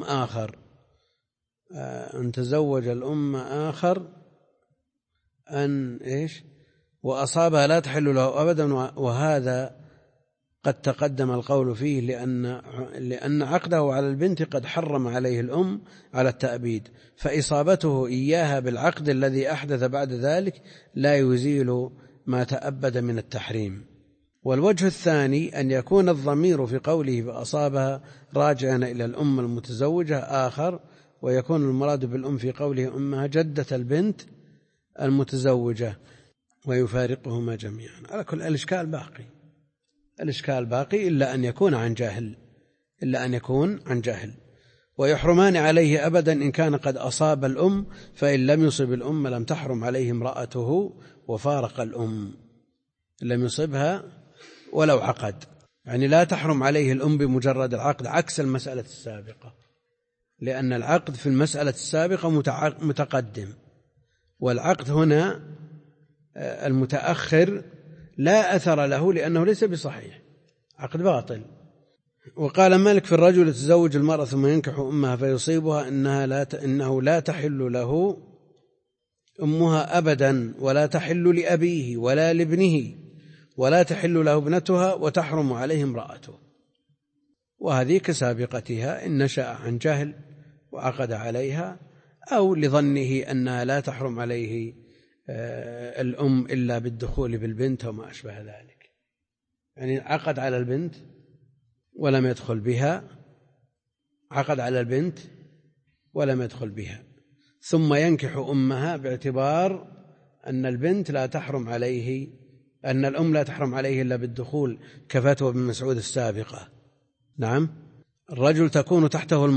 آخر، أن إيش؟ وأصابها لا تحل له أبدا. وهذا قد تقدم القول فيه لأن عقده على البنت قد حرم عليه الأم على التأبيد، فإصابته إياها بالعقد الذي أحدث بعد ذلك لا يزيل ما تأبد من التحريم. والوجه الثاني أن يكون الضمير في قوله فأصابها راجعا إلى الأم المتزوجة آخر، ويكون المراد بالأم في قوله أمها جدة البنت المتزوجة، ويفارقهما جميعا. على كل الإشكال باقي، الإشكال باقي إلا أن يكون عن جهل. ويحرمان عليه أبدا إن كان قد أصاب الأم، فإن لم يصب الأم لم تحرم عليه امرأته وفارق الأم. لم يصبها ولو عقد، يعني لا تحرم عليه الأم بمجرد العقد، عكس المسألة السابقة، لأن العقد في المسألة السابقة متقدم، والعقد هنا المتأخر لا أثر له لأنه ليس بصحيح، عقد باطل. وقال مالك في الرجل يتزوج المرأة ثم ينكح أمها فيصيبها إنه لا تحل له أمها أبدا، ولا تحل لأبيه ولا لابنه، ولا تحل له ابنتها، وتحرم عليه امرأته. وهذه كسابقتها، إن نشأ عن جهل وعقد عليها، أو لظنه أنها لا تحرم عليه الأم إلا بالدخول بالبنت وما أشبه ذلك، يعني عقد على البنت ولم يدخل بها، عقد على البنت ولم يدخل بها، ثم ينكح أمها باعتبار أن البنت لا تحرم عليه، أن الأم لا تحرم عليه إلا بالدخول، كفتوى ابن مسعود السابقة. نعم، الرجل تكون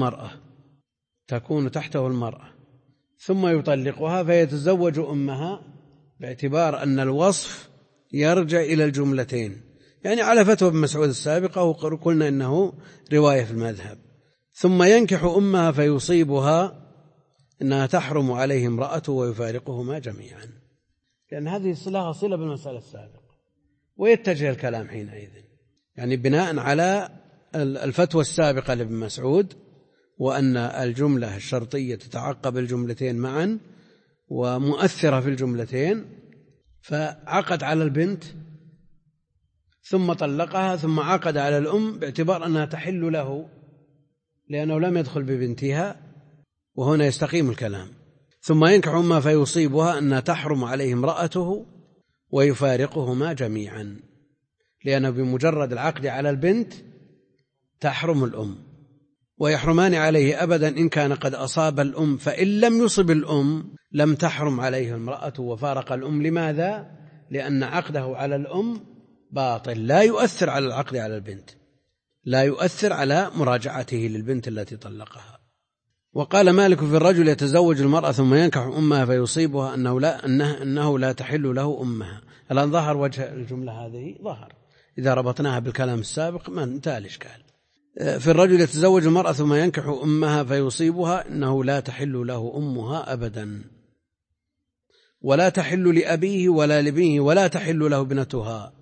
تحته المرأة ثم يطلقها فيتزوج أمها باعتبار أن الوصف يرجع إلى الجملتين، يعني على فتوى ابن مسعود السابقة، وقلنا إنه رواية في المذهب. ثم ينكح أمها فيصيبها إنها تحرم عليه امرأته ويفارقهما جميعا، لأن هذه الصلة صلة بالمسألة السابقة، ويتجه الكلام حينئذ يعني بناء على الفتوى السابقة لابن مسعود، وأن الجملة الشرطية تتعقب الجملتين معا ومؤثرة في الجملتين، فعقد على البنت ثم طلقها، ثم عقد على الأم باعتبار أنها تحل له لأنه لم يدخل ببنتها، وهنا يستقيم الكلام. ثم ينكح أمها فيصيبها أنها تحرم عليه امرأته ويفارقهما جميعا، لأنه بمجرد العقد على البنت تحرم الأم. ويحرمان عليه أبدا إن كان قد أصاب الأم، فإن لم يصب الأم لم تحرم عليه امرأته وفارق الأم. لماذا؟ لأن عقده على الأم باطل، لا يؤثر على العقد على البنت، لا يؤثر على مراجعته للبنت التي طلقها. وقال مالك في الرجل يتزوج المرأة ثم ينكح أمها فيصيبها أنه لا تحل له أمها. الآن ظهر وجه الجملة هذه، ظهر إذا ربطناها بالكلام السابق ما انتهى الإشكال. في الرجل يتزوج المرأة ثم ينكح أمها فيصيبها أنه لا تحل له أمها أبدا، ولا تحل لأبيه ولا لابنه، ولا تحل له ابنتها،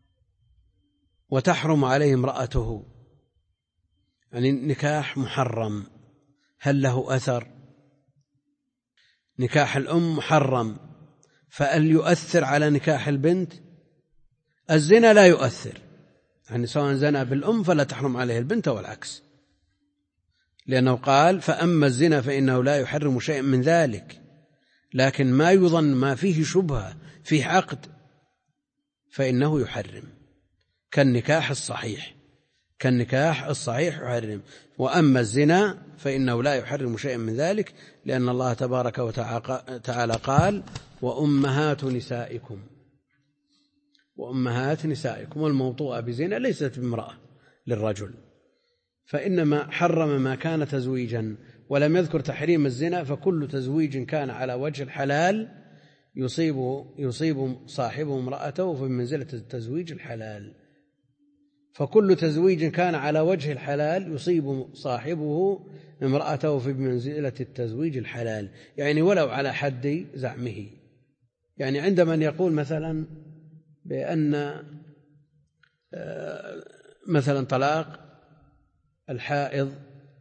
وتحرم عليه امرأته. يعني نكاح محرم، هل له أثر؟ نكاح الأم محرم، فهل يؤثر على نكاح البنت؟ الزنا لا يؤثر، يعني سواء زنا بالأم فلا تحرم عليه البنت والعكس، لأنه قال فأما الزنا فإنه لا يحرم شيئا من ذلك، لكن ما يظن ما فيه شبهة في عقد فإنه يحرم، كالنكاح الصحيح يحرم. وأما الزنا فإنه لا يحرم شيئا من ذلك، لأن الله تبارك وتعالى قال وأمهات نسائكم والموطوءة بزنا ليست بامرأة للرجل، فإنما حرم ما كان تزويجا ولم يذكر تحريم الزنا، فكل تزويج كان على وجه الحلال يصيب صاحبه امرأته في منزلة التزويج الحلال، فكل تزويج كان على وجه الحلال يصيب صاحبه امرأته في منزلة التزويج الحلال، يعني ولو على حد زعمه. يعني عند من يقول مثلا بأن مثلا طلاق الحائض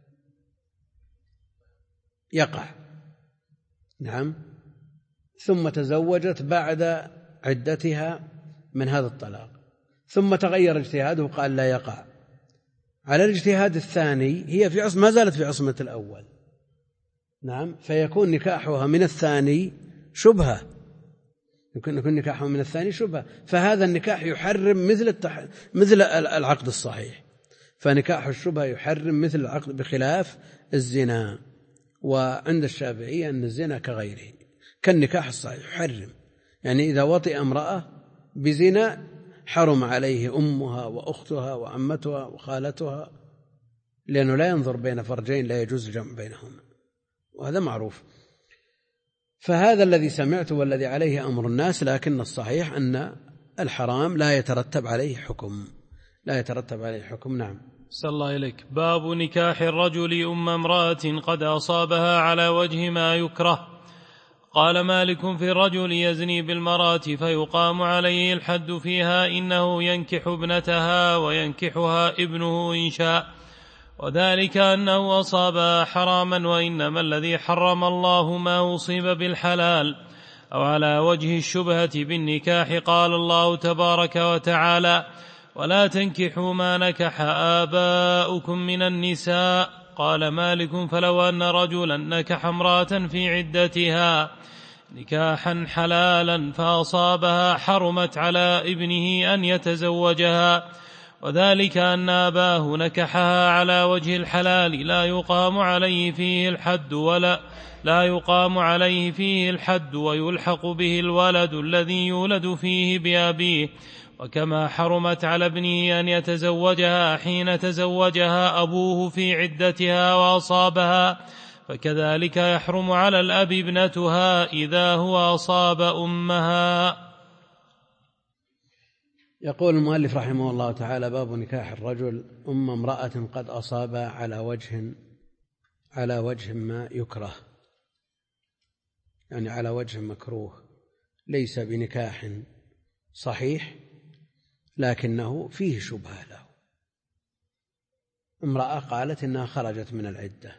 يقع، نعم، ثم تزوجت بعد عدتها من هذا الطلاق، ثم تغير اجتهاده وقال لا يقع، على الاجتهاد الثاني هي في ما زالت في عصمة الأول، نعم، فيكون نكاحها من الثاني شبهة، يكون نكاحه من الثاني شبهة، فهذا النكاح يحرم مثل العقد الصحيح، فنكاح الشبهة يحرم مثل العقد بخلاف الزنا. وعند الشافعية أن الزنا كغيره كالنكاح الصحيح يحرم، يعني إذا وطئ امرأة بزنا حرم عليه أمها وأختها وعمتها وخالتها، لأنه لا ينظر بين فرجين لا يجوز الجمع بينهما، وهذا معروف. فهذا الذي سمعته والذي عليه أمر الناس، لكن الصحيح أن الحرام لا يترتب عليه حكم، لا يترتب عليه حكم. نعم. صلى الله إليك. باب نكاح الرجل أم امرأة قد أصابها على وجه ما يكره. قال مالك في الرجل يزني بالمرأة فيقام عليه الحد فيها إنه ينكح ابنتها وينكحها ابنه إن شاء، وذلك أنه أصابها حراما، وإنما الذي حرم الله ما أصيب بالحلال أو على وجه الشبهة بالنكاح. قال الله تبارك وتعالى: ولا تنكحوا ما نكح آباؤكم من النساء. قال مالك فلو أن رجلا نكح امرأة في عدتها نكاحا حلالا فأصابها حرمت على ابنه أن يتزوجها، وذلك أن أباه نكحها على وجه الحلال لا يقام عليه فيه الحد ويلحق به الولد الذي يولد فيه بأبيه، وكما حرمت على ابنه أن يتزوجها حين تزوجها أبوه في عدتها وأصابها، فكذلك يحرم على الأب ابنتها إذا هو أصاب أمها. يقول المؤلف رحمه الله تعالى: باب نكاح الرجل أم امرأة قد أصاب على وجه ما يكره، يعني على وجه مكروه، ليس بنكاح صحيح لكنه فيه شبهة له. امرأة قالت إنها خرجت من العدة،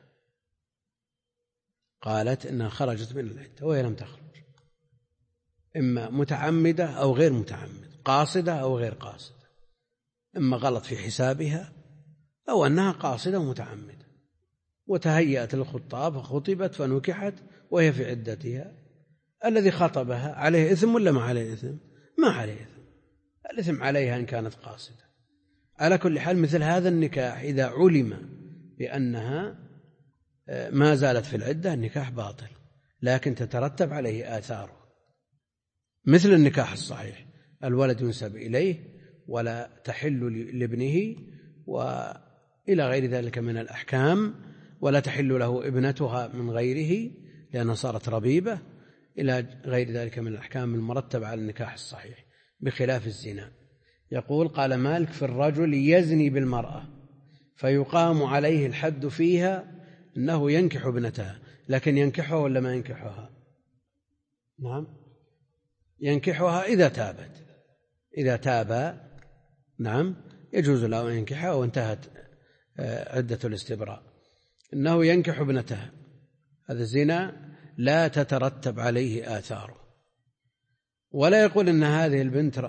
وهي لم تخرج، إما متعمدة أو غير متعمدة، قاصدة أو غير قاصدة، إما غلط في حسابها أو أنها قاصدة ومتعمدة، وتهيأت للخطاب فخطبت فنكحت وهي في عدتها. الذي خطبها عليه إثم ولا ما عليه إثم؟ ما عليه إثم، الإثم عليها إن كانت قاصدة. على كل حال مثل هذا النكاح إذا علم بأنها ما زالت في العدة النكاح باطل، لكن تترتب عليه آثاره، مثل النكاح الصحيح: الولد ينسب إليه ولا تحل لابنه وإلى غير ذلك من الأحكام، ولا تحل له ابنتها من غيره لأنها صارت ربيبة، إلى غير ذلك من الأحكام المرتبة على النكاح الصحيح، بخلاف الزنا. يقول: قال مالك في الرجل يزني بالمرأة فيقام عليه الحد فيها إنه ينكح ابنتها، لكن ينكحها ولا ما ينكحها؟ نعم، ينكحها إذا تابا، نعم، يجوز له أن ينكحها وانتهت عدة الاستبراء. إنه ينكح ابنتها، هذا الزنا لا تترتب عليه آثاره، ولا يقول إن هذه البنت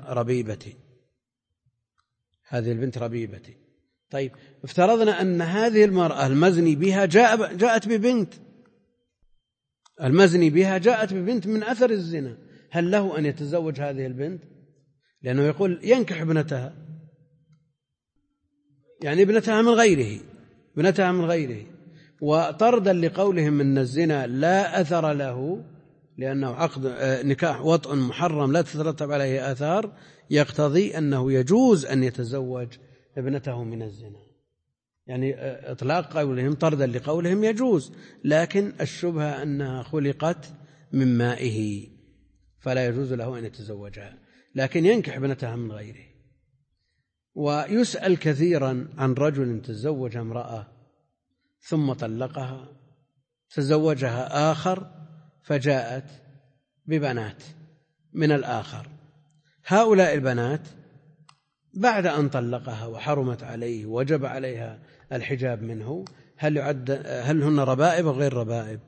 ربيبتي. طيب، افترضنا أن هذه المرأة المزني بها جاءت ببنت من أثر الزنا، هل له أن يتزوج هذه البنت؟ لأنه يقول ينكح ابنتها، يعني ابنتها من غيره، وطردا لقولهم أن الزنا لا أثر له لأنه عقد نكاح وطء محرم لا تترتب عليه آثار، يقتضي أنه يجوز أن يتزوج ابنته من الزنا. يعني إطلاق قولهم طردا لقولهم يجوز، لكن الشبهة أنها خلقت من مائه فلا يجوز له أن يتزوجها، لكن ينكح ابنتها من غيره. ويسأل كثيرا عن رجل تزوج امرأة ثم طلقها، تزوجها آخر فجاءت ببنات من الآخر، هؤلاء البنات بعد أن طلقها وحرمت عليه وجب عليها الحجاب منه، هل هن ربائب أو غير ربائب؟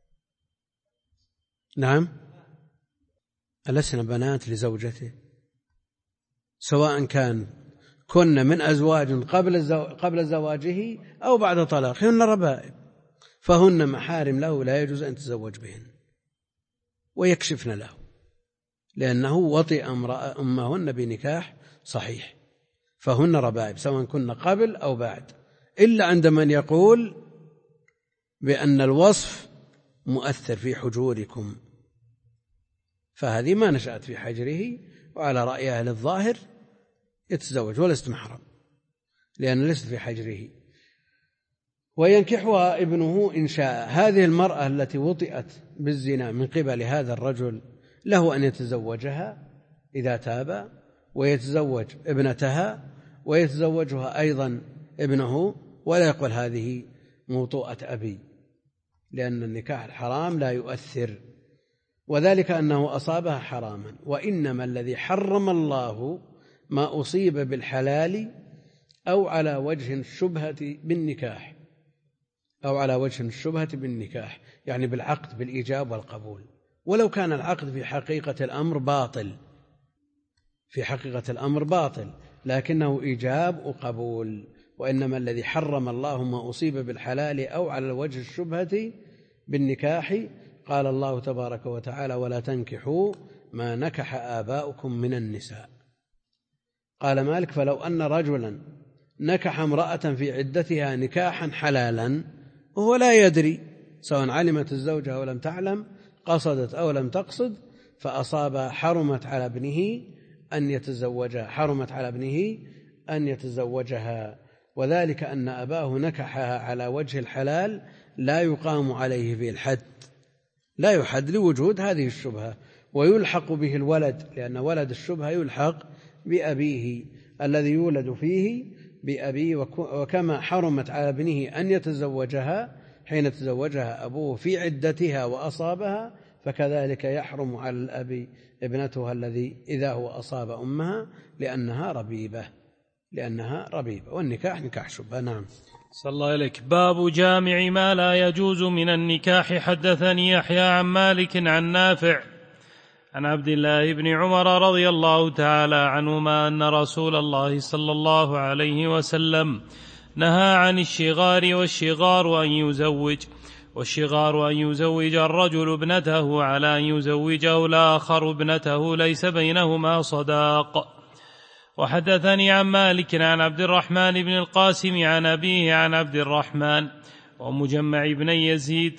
نعم، ألسن بنات لزوجته، سواء كن من أزواج قبل زواجه أو بعد طلاقه، هن ربائب، فهن محارم له لا يجوز أن يتزوج بهن ويكشفن له، لأنه وطئ أمهن بنكاح صحيح، فهن ربائب سواء كن قبل أو بعد، إلا عند من يقول بأن الوصف مؤثر في حجوركم، فهذه ما نشأت في حجره، وعلى رأي أهل الظاهر يتزوج ولست محرم لأن لست في حجره، وينكحها ابنه إن شاء. هذه المرأة التي وطئت بالزنا من قبل هذا الرجل له أن يتزوجها إذا تاب، ويتزوج ابنتها، ويتزوجها أيضا ابنه، ولا يقول هذه موطوءة أبي، لأن النكاح الحرام لا يؤثر، وذلك أنه أصابها حراما. وإنما الذي حرم الله ما أصيب بالحلال أو على وجه الشبهة بالنكاح، أو على وجه الشبهة بالنكاح، يعني بالعقد بالإيجاب والقبول، ولو كان العقد في حقيقة الأمر باطل، في حقيقة الأمر باطل، لكنه إيجاب وقبول. وإنما الذي حرم الله ما أصيب بالحلال أو على وجه الشبهة بالنكاح، قال الله تبارك وتعالى: ولا تنكحوا ما نكح آباؤكم من النساء. قال مالك: فلو أن رجلا نكح امرأة في عدتها نكاحا حلالا وهو لا يدري، سواء علمت الزوجة أو لم تعلم، قصدت أو لم تقصد، فأصاب، حرمت على ابنه أن يتزوجها، وذلك أن أباه نكحها على وجه الحلال لا يقام عليه في الحد، لا يحد لوجود هذه الشبهة، ويلحق به الولد، لأن ولد الشبهة يلحق بأبيه الذي يولد فيه بأبيه. وكما حرمت على ابنه أن يتزوجها حين تزوجها أبوه في عدتها وأصابها، فكذلك يحرم على الأب ابنتها الذي إذا هو أصاب أمها، لأنها ربيبة، والنكاح نكاح شبهة. نعم. صلى الله عليك. باب جامع ما لا يجوز من النكاح. حدثني يحيى عن مالك عن نافع عن عبد الله بن عمر رضي الله تعالى عنهما أن رسول الله صلى الله عليه وسلم نهى عن الشغار، والشغار أن يزوج الرجل ابنته على أن يزوجه الآخر ابنته ليس بينهما صداق. وحدثني عن مالك عن عبد الرحمن بن القاسم عن أبيه عن عبد الرحمن ومجمع ابن يزيد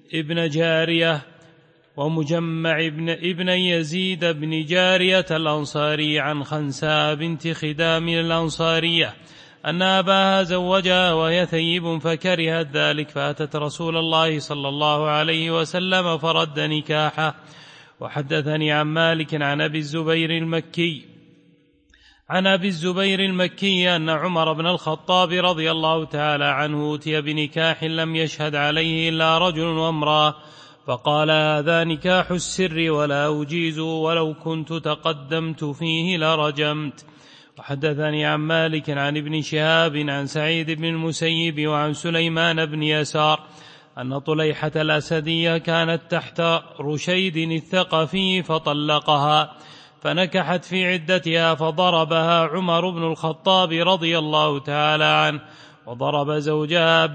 ابن يزيد بن جارية الأنصاري عن خنساء بنت خدام الأنصارية أن أباها زوجها وهي ثيب فكرهت ذلك، فأتت رسول الله صلى الله عليه وسلم فرد نكاحه. وحدثني عن مالك عن أبي الزبير المكي أن عمر بن الخطاب رضي الله تعالى عنه أتي بنكاح لم يشهد عليه إلا رجل وامرأة، فقال: هذا نكاح السر ولا أجيز، ولو كنت تقدمت فيه لرجمت. وحدثني عن مالك عن ابن شهاب عن سعيد بن المسيب وعن سليمان بن يسار أن طليحة الأسدية كانت تحت رشيد الثقفي فطلقها، فنكحت في عدتها، فضربها عمر بن الخطاب رضي الله تعالى عنه، وضرب زوجها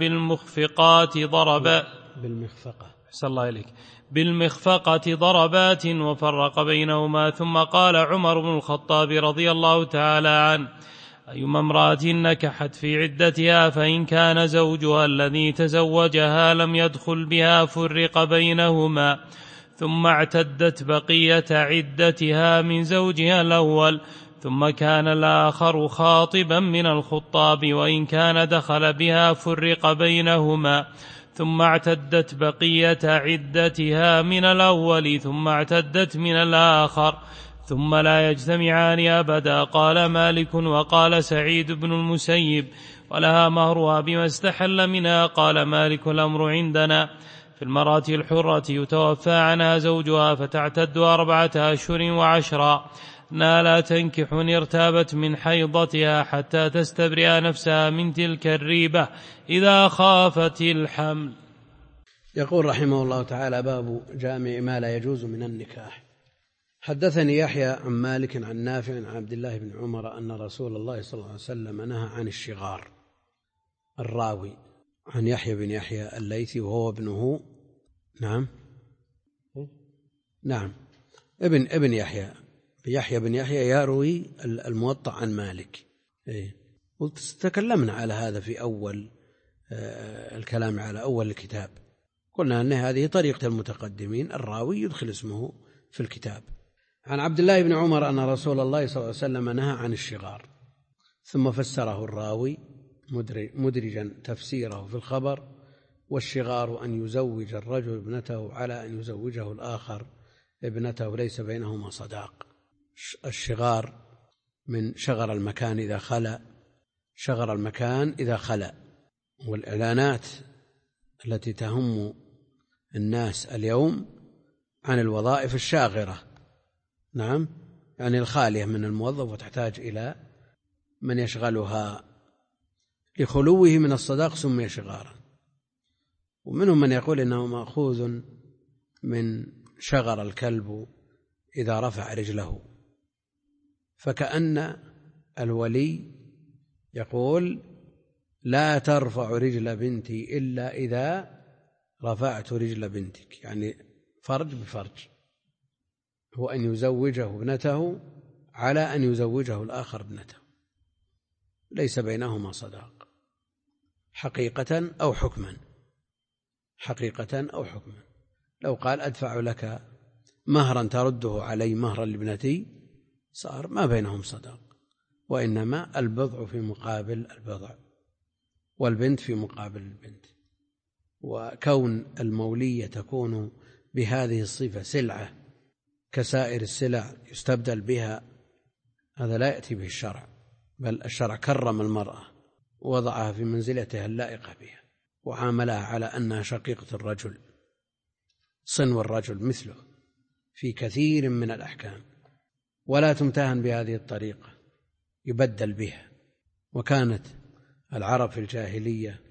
بالمخفقة ضربات وفرق بينهما. ثم قال عمر بن الخطاب رضي الله تعالى عنه: أيما امرأة نكحت في عدتها فإن كان زوجها الذي تزوجها لم يدخل بها فرق بينهما، ثم اعتدت بقية عدتها من زوجها الأول، ثم كان الآخر خاطبا من الخطاب وإن كان دخل بها فرق بينهما، ثم اعتدت بقية عدتها من الأول، ثم اعتدت من الآخر، ثم لا يجتمعان أبدا. قال مالك وقال سعيد بن المسيب: ولها مهرها بما استحل منها. قال مالك: الأمر عندنا في المرأة الحرة يتوفى عنها زوجها فتعتد 4 أشهر و10 لا تنكح إن ارتابت من حيضتها حتى تستبرئ نفسها من تلك الريبة إذا خافت الحمل. يقول رحمه الله تعالى: باب جامع ما لا يجوز من النكاح. حدثني يحيى عن مالك عن نافع عن عبد الله بن عمر أن رسول الله صلى الله عليه وسلم نهى عن الشغار. الراوي عن يحيى بن يحيى الليثي وهو ابنه ابن يحيى بن يحيى يروي الموطأ عن مالك. وتكلمنا على هذا في أول الكلام على أول الكتاب، قلنا أن هذه طريقة المتقدمين، الراوي يدخل اسمه في الكتاب. عن عبد الله بن عمر أن رسول الله صلى الله عليه وسلم نهى عن الشغار. ثم فسره الراوي مدرجا تفسيره في الخبر: والشغار أن يزوج الرجل ابنته على أن يزوجه الآخر ابنته ليس بينهما صداق. الشغار من شغر المكان إذا خلا، شغر المكان إذا خلا. والإعلانات التي تهم الناس اليوم عن الوظائف الشاغرة، نعم، يعني الخالية من الموظف وتحتاج إلى من يشغلها لخلوه من الصداق سمي شغارا. ومنهم من يقول إنه مأخوذ من شغر الكلب إذا رفع رجله، فكأن الولي يقول: لا ترفع رجل بنتي إلا إذا رفعت رجل بنتك، يعني فرج بفرج، هو أن يزوجه ابنته على أن يزوجه الآخر ابنته، ليس بينهما صداق، حقيقة أو حكما، حقيقة أو حكما. لو قال: أدفع لك مهرا ترده علي مهرا لابنتي، صار ما بينهم صداق، وإنما البضع في مقابل البضع، والبنت في مقابل البنت. وكون المولية تكون بهذه الصفة سلعة كسائر السلع يستبدل بها، هذا لا يأتي به الشرع، بل الشرع كرم المرأة ووضعها في منزلتها اللائقة بها، وعاملها على أنها شقيقة الرجل، صنو الرجل مثله في كثير من الأحكام، ولا تمتهن بهذه الطريقة، يبدل بها. وكانت العرب في الجاهلية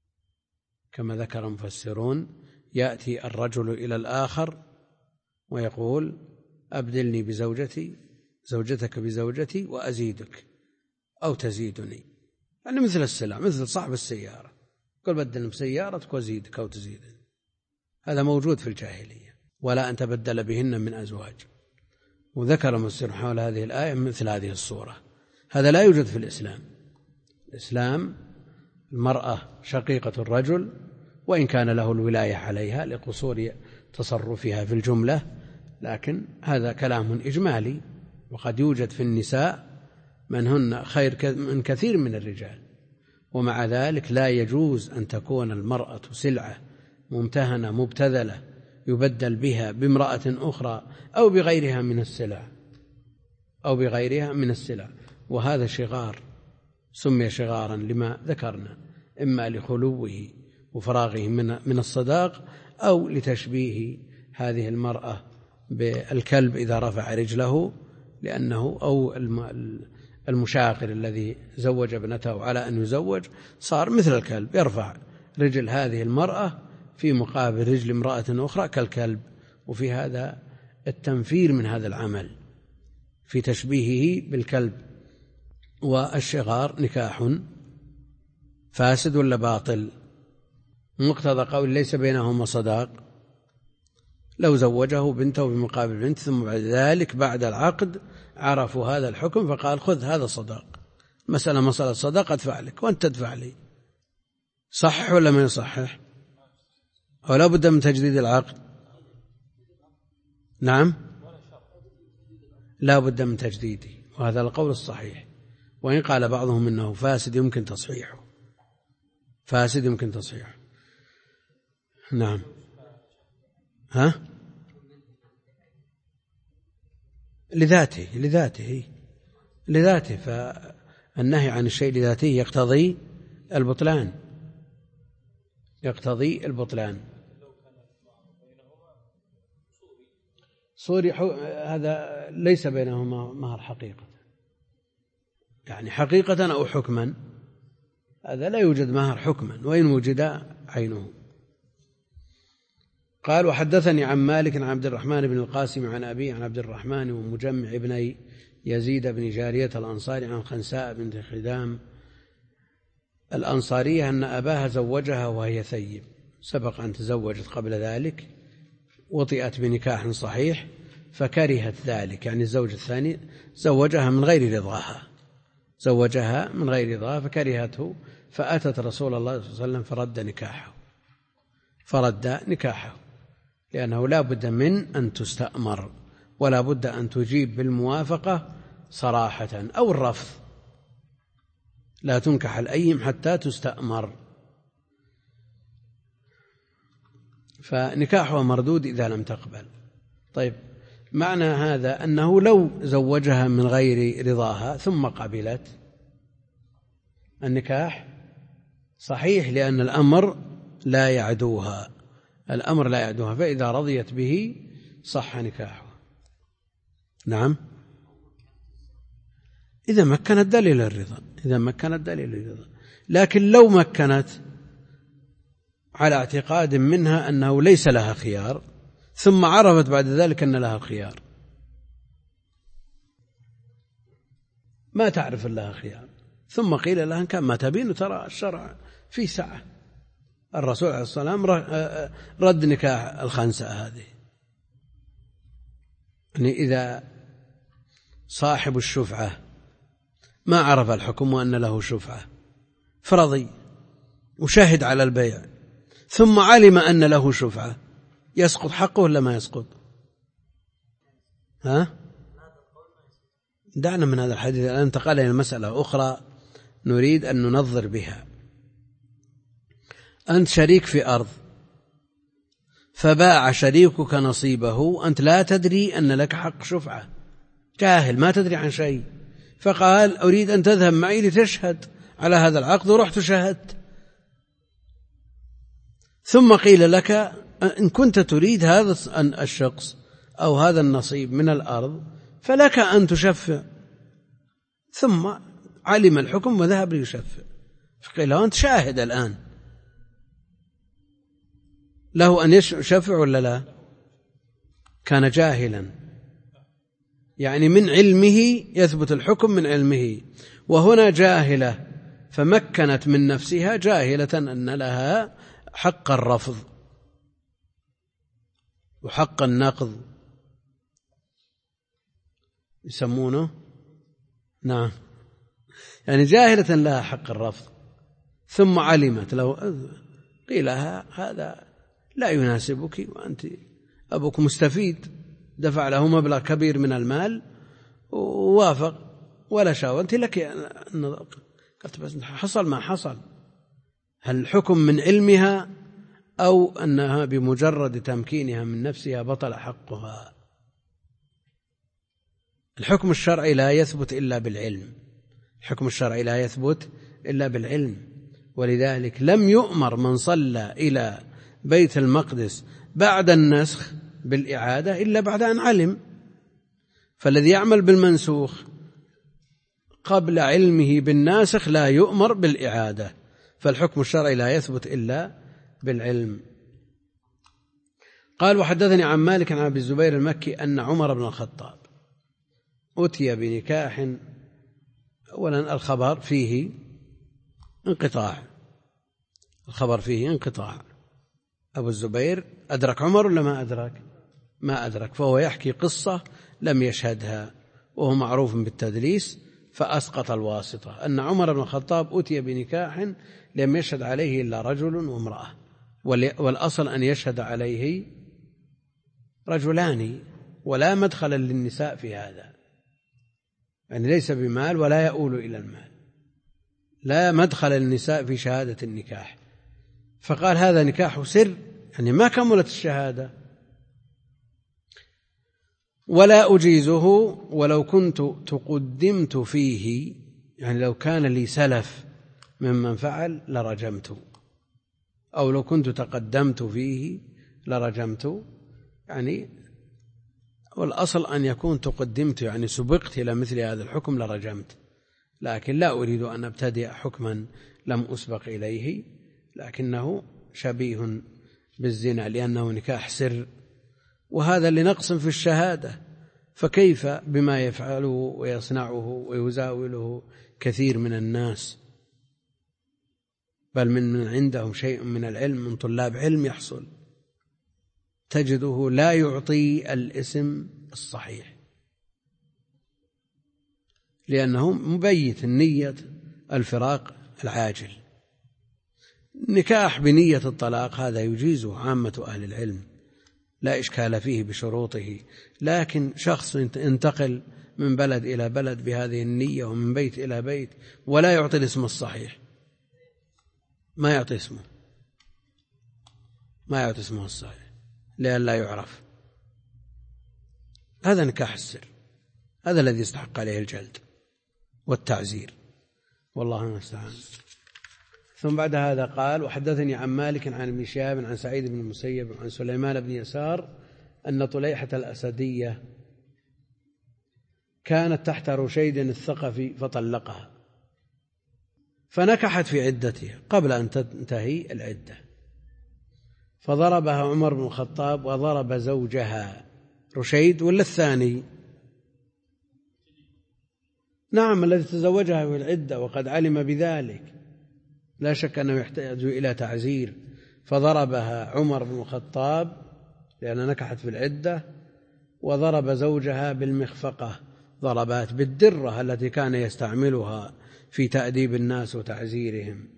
كما ذكر مفسرون يأتي الرجل إلى الآخر ويقول: أبدلني بزوجتي، زوجتك بزوجتي وأزيدك أو تزيدني، يعني مثل السلع، مثل صاحب السيارة، قل بدل بسيارتك وأزيدك أو تزيدني. هذا موجود في الجاهلية، ولا أن تبدل بهن من أزواج. وذكر مفسر حول هذه الآية مثل هذه الصورة. هذا لا يوجد في الإسلام. الإسلام المرأة شقيقة الرجل، وإن كان له الولاية عليها لقصور تصرفها في الجملة، لكن هذا كلام إجمالي، وقد يوجد في النساء من هن خير من كثير من الرجال، ومع ذلك لا يجوز أن تكون المرأة سلعة ممتهنة مبتذلة يبدل بها بامرأة أخرى أو بغيرها من السلع، أو بغيرها من السلع. وهذا شغار، سمي شغارا لما ذكرنا، إما لخلوه وفراغه من الصداق، أو لتشبيه هذه المرأة بالكلب إذا رفع رجله، لأنه أو المشاغر الذي زوج ابنته على أن يزوج صار مثل الكلب، يرفع رجل هذه المرأة في مقابل رجل امرأة أخرى كالكلب. وفي هذا التنفير من هذا العمل في تشبيهه بالكلب. والشغار نكاح فاسد ولا باطل؟ مقتضى قول ليس بينهما صداق، لو زوجه بنته بمقابل بنت ثم بعد ذلك بعد العقد عرفوا هذا الحكم فقال: خذ هذا صداق، مسألة صداق أدفع لك وأنت تدفع لي، صحح ولا ما يصحح؟ ولا بد من تجديد العقد؟ نعم، لا بد من تجديده، وهذا القول الصحيح. وإن قال بعضهم إنه فاسد يمكن تصحيحه، فاسد يمكن تصحيحه. نعم. لذاته فالنهي عن الشيء لذاته يقتضي البطلان. صوري هذا ليس بينهما مهر حقيقة، يعني حقيقة أو حكما، هذا لا يوجد مهر حكما وإن وجد عينه. قال: وحدثني عن مالك عن عبد الرحمن بن القاسم عن أبيه عن عبد الرحمن ومجمع بن يزيد بن جارية الأنصاري عن خنساء بنت خدام الأنصارية أن أباها زوجها وهي ثيب، سبق أن تزوجت قبل ذلك، وطئت بنكاح صحيح فكرهت ذلك، يعني الزوج الثاني زوجها من غير رضاها فكرهته، فأتت رسول الله صلى الله عليه وسلم فرد نكاحه، لأنه لا بد من أن تستأمر، ولا بد أن تجيب بالموافقة صراحة أو الرفض، لا تنكح الأيم حتى تستأمر، فنكاحها مردود إذا لم تقبل. طيب، معنى هذا أنه لو زوجها من غير رضاها ثم قبلت، النكاح صحيح، لأن الأمر لا يعدوها، فإذا رضيت به صح نكاحها. نعم، إذا مكنت دليل الرضا، لكن لو مكنت على اعتقاد منها أنه ليس لها خيار، ثم عرفت بعد ذلك أن لها الخيار، ما تعرف لها خيار، ثم قيل لها كان ما تبين، ترى الشرع في سعة، الرسول عليه الصلاة والسلام رد نكاح الخنسة هذه. يعني إذا صاحب الشفعة ما عرف الحكم وأن له شفعة فرضي وشاهد على البيع، ثم علم أن له شفعة، يسقط حقه ولا ما يسقط؟ دعنا من هذا الحديث الآن، انتقل إلى مسألة أخرى نريد أن ننظر بها. أنت شريك في أرض، فباع شريكك نصيبه، أنت لا تدري أن لك حق شفعة، جاهل ما تدري عن شيء، فقال أريد أن تذهب معي لتشهد على هذا العقد، ورحت شهدت، ثم قيل لك إن كنت تريد هذا الشخص أو هذا النصيب من الأرض فلك أن تشفع، ثم علم الحكم وذهب ليشفع، فقيل له أنت شاهد الآن، له أن يشفع ولا لا؟ كان جاهلا، يعني من علمه يثبت الحكم من علمه، وهنا جاهلة فمكنت من نفسها جاهلة أن لها حق الرفض وحق النقض يسمونه، نعم، يعني جاهلة لها حق الرفض، ثم علمت، لو قيل لها هذا لا يناسبك، وأنت أبوك مستفيد، دفع له مبلغ كبير من المال ووافق ولا شاء، أنت لك، قلت بس حصل ما حصل، هل الحكم من علمها أو أنها بمجرد تمكينها من نفسها بطل حقها؟ الحكم الشرعي لا يثبت إلا بالعلم، ولذلك لم يؤمر من صلى إلى بيت المقدس بعد النسخ بالإعادة إلا بعد أن علم، فالذي يعمل بالمنسوخ قبل علمه بالناسخ لا يؤمر بالإعادة، فالحكم الشرعي لا يثبت إلا بالعلم. قال وحدثني عن مالك عن أبي الزبير المكي أن عمر بن الخطاب أتي بنكاح، أولا الخبر فيه انقطاع، أبو الزبير أدرك عمر ولا ما أدرك، فهو يحكي قصة لم يشهدها، وهو معروف بالتدليس، فأسقط الواسطة، أن عمر بن الخطاب أتي بنكاح لم يشهد عليه إلا رجل وامرأة، والأصل أن يشهد عليه رجلان، ولا مدخل للنساء في هذا، يعني ليس بمال ولا يؤول إلى المال، لا مدخل للنساء في شهادة النكاح، فقال هذا نكاح سر، يعني ما كملت الشهادة، ولا أجيزه ولو كنت تقدمت فيه، يعني لو كان لي سلف ممن فعل لرجمت، أو لو كنت تقدمت فيه لرجمت، يعني والأصل أن يكون تقدمت، يعني سبقت إلى مثل هذا الحكم لرجمت، لكن لا أريد أن أبتدئ حكما لم أسبق إليه، لكنه شبيه بالزنا لأنه نكاح سر، وهذا لنقص في الشهادة، فكيف بما يفعله ويصنعه ويزاوله كثير من الناس، بل من عندهم شيء من العلم، من طلاب علم يحصل تجده لا يعطي الاسم الصحيح، لأنه مبيت النية الفراق العاجل. نكاح بنية الطلاق هذا يجيزه عامة أهل العلم، لا إشكال فيه بشروطه، لكن شخص ينتقل من بلد إلى بلد بهذه النية ومن بيت إلى بيت ولا يعطي الاسم الصحيح، ما يعطي اسمه الصحيح لئلا يعرف، هذا نكاح السر، هذا الذي يستحق عليه الجلد والتعزير، والله المستعان. ثم بعد هذا قال: وحدثني عن مالك عن ابن شهاب عن سعيد بن المسيب عن سليمان بن يسار أن طليحة الأسدية كانت تحت رشيد الثقفي فطلقها، فنكحت في عدتها قبل أن تنتهي العدة، فضربها عمر بن الخطاب وضرب زوجها. رشيد ولا الثاني؟ نعم، الذي تزوجها في العدة وقد علم بذلك، لا شك أنه يحتاج إلى تعزير. فضربها عمر بن الخطاب لأنها نكحت في العدة، وضرب زوجها بالمخفقة، ضربات بالدرة التي كان يستعملها في تأديب الناس وتعزيرهم،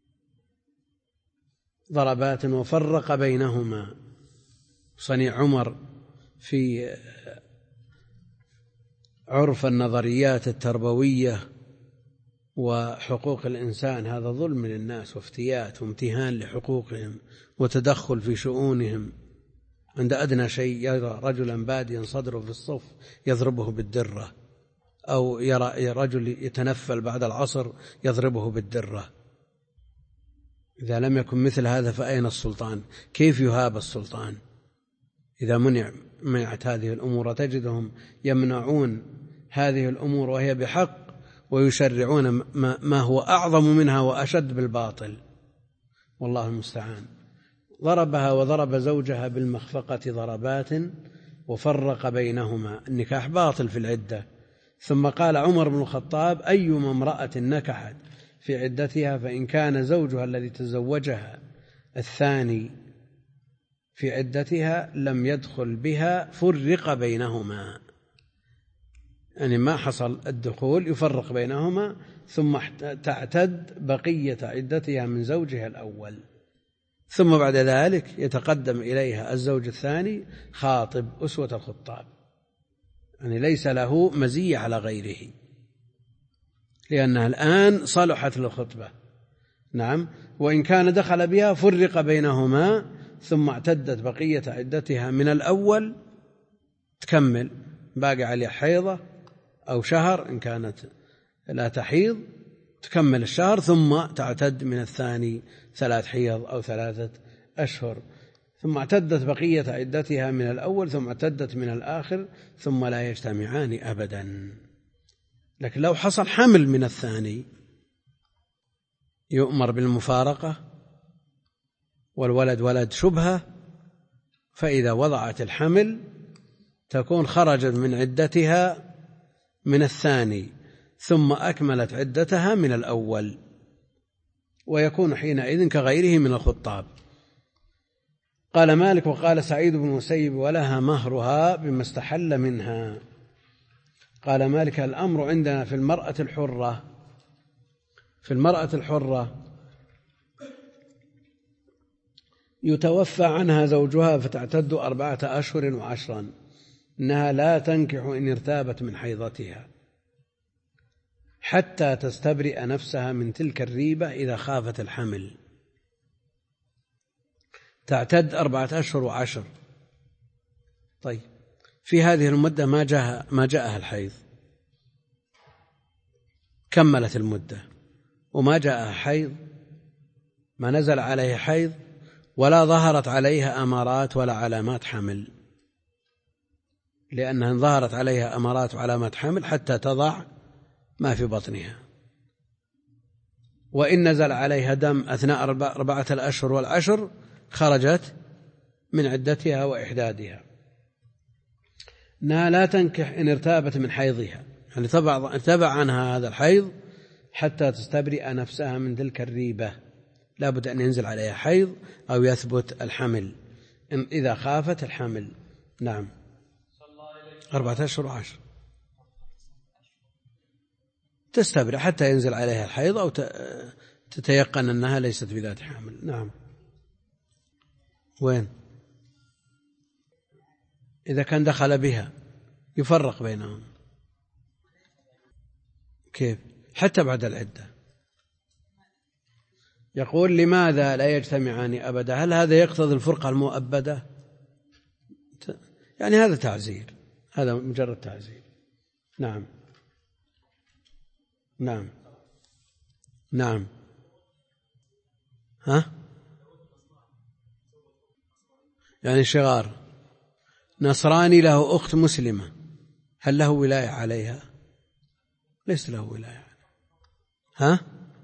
ضربات، وفرق بينهما. صنيع عمر في عرف النظريات التربوية وحقوق الإنسان هذا ظلم للناس وافتيات وامتهان لحقوقهم وتدخل في شؤونهم. عند أدنى شيء يرى رجلا باديا صدره في الصف يضربه بالدرة، أو يرى رجل يتنفل بعد العصر يضربه بالدرة. إذا لم يكن مثل هذا فأين السلطان؟ كيف يهاب السلطان إذا منعت هذه الأمور؟ تجدهم يمنعون هذه الأمور وهي بحق، ويشرعون ما هو أعظم منها وأشد بالباطل، والله المستعان. ضربها وضرب زوجها بالمخفقة ضربات وفرق بينهما، النكاح باطل في العدة. ثم قال عمر بن الخطاب: أيما امرأة نكحت في عدتها فإن كان زوجها الذي تزوجها الثاني في عدتها لم يدخل بها فرق بينهما، يعني ما حصل الدخول يفرق بينهما، ثم تعتد بقية عدتها من زوجها الأول، ثم بعد ذلك يتقدم إليها الزوج الثاني خاطب أسوة الخطاب، يعني ليس له مزية على غيره لأنها الآن صلحت للخطبة. نعم، وإن كان دخل بها فرق بينهما، ثم اعتدت بقية عدتها من الأول، تكمل باقي عليها حيضة أو شهر، إن كانت لا تحيض تكمل الشهر، ثم تعتد من الثاني 3 حيض أو 3 أشهر، ثم اعتدت بقية عدتها من الأول، ثم اعتدت من الآخر، ثم لا يجتمعان أبدا. لكن لو حصل حمل من الثاني يؤمر بالمفارقة، والولد ولد شبهة، فإذا وضعت الحمل تكون خرجت من عدتها من الثاني ثم أكملت عدتها من الأول، ويكون حينئذ كغيره من الخطاب. قال مالك: وقال سعيد بن المسيب: ولها مهرها بما استحل منها. قال مالك: الأمر عندنا في المرأة الحرة، يتوفى عنها زوجها فتعتد 4 أشهر و10، إنها لا تنكح إن ارتابت من حيضتها حتى تستبرئ نفسها من تلك الريبة إذا خافت الحمل. تعتد 4 أشهر و10. طيب، في هذه المدة ما جاءها الحيض، كملت المدة وما جاءها حيض، ما نزل عليه حيض ولا ظهرت عليها أمارات ولا علامات حمل، لأنها إن ظهرت عليها أمارات وعلامات حمل حتى تضع ما في بطنها، وإن نزل عليها دم أثناء 4 الأشهر والعشر خرجت من عدتها وإحدادها. إنها لا تنكح إن ارتابت من حيضها، يعني تبع عنها هذا الحيض حتى تستبرئ نفسها من تلك الريبة، لا بد أن ينزل عليها حيض أو يثبت الحمل إذا خافت الحمل. نعم، 4 أشهر و10 تستبرئ حتى ينزل عليها الحيض أو تتيقن أنها ليست بذات حمل. نعم. وين؟ إذا كان دخل بها يفرق بينهم، كيف حتى بعد العدة؟ يقول لماذا لا يجتمعان أبدا؟ هل هذا يقتضي الفرقة المؤبدة؟ يعني هذا تعزير، هذا مجرد تعزير. نعم نعم نعم. ها يعني شغار نصراني له أخت مسلمة، هل له ولاية عليها؟ ليس له ولاية. ها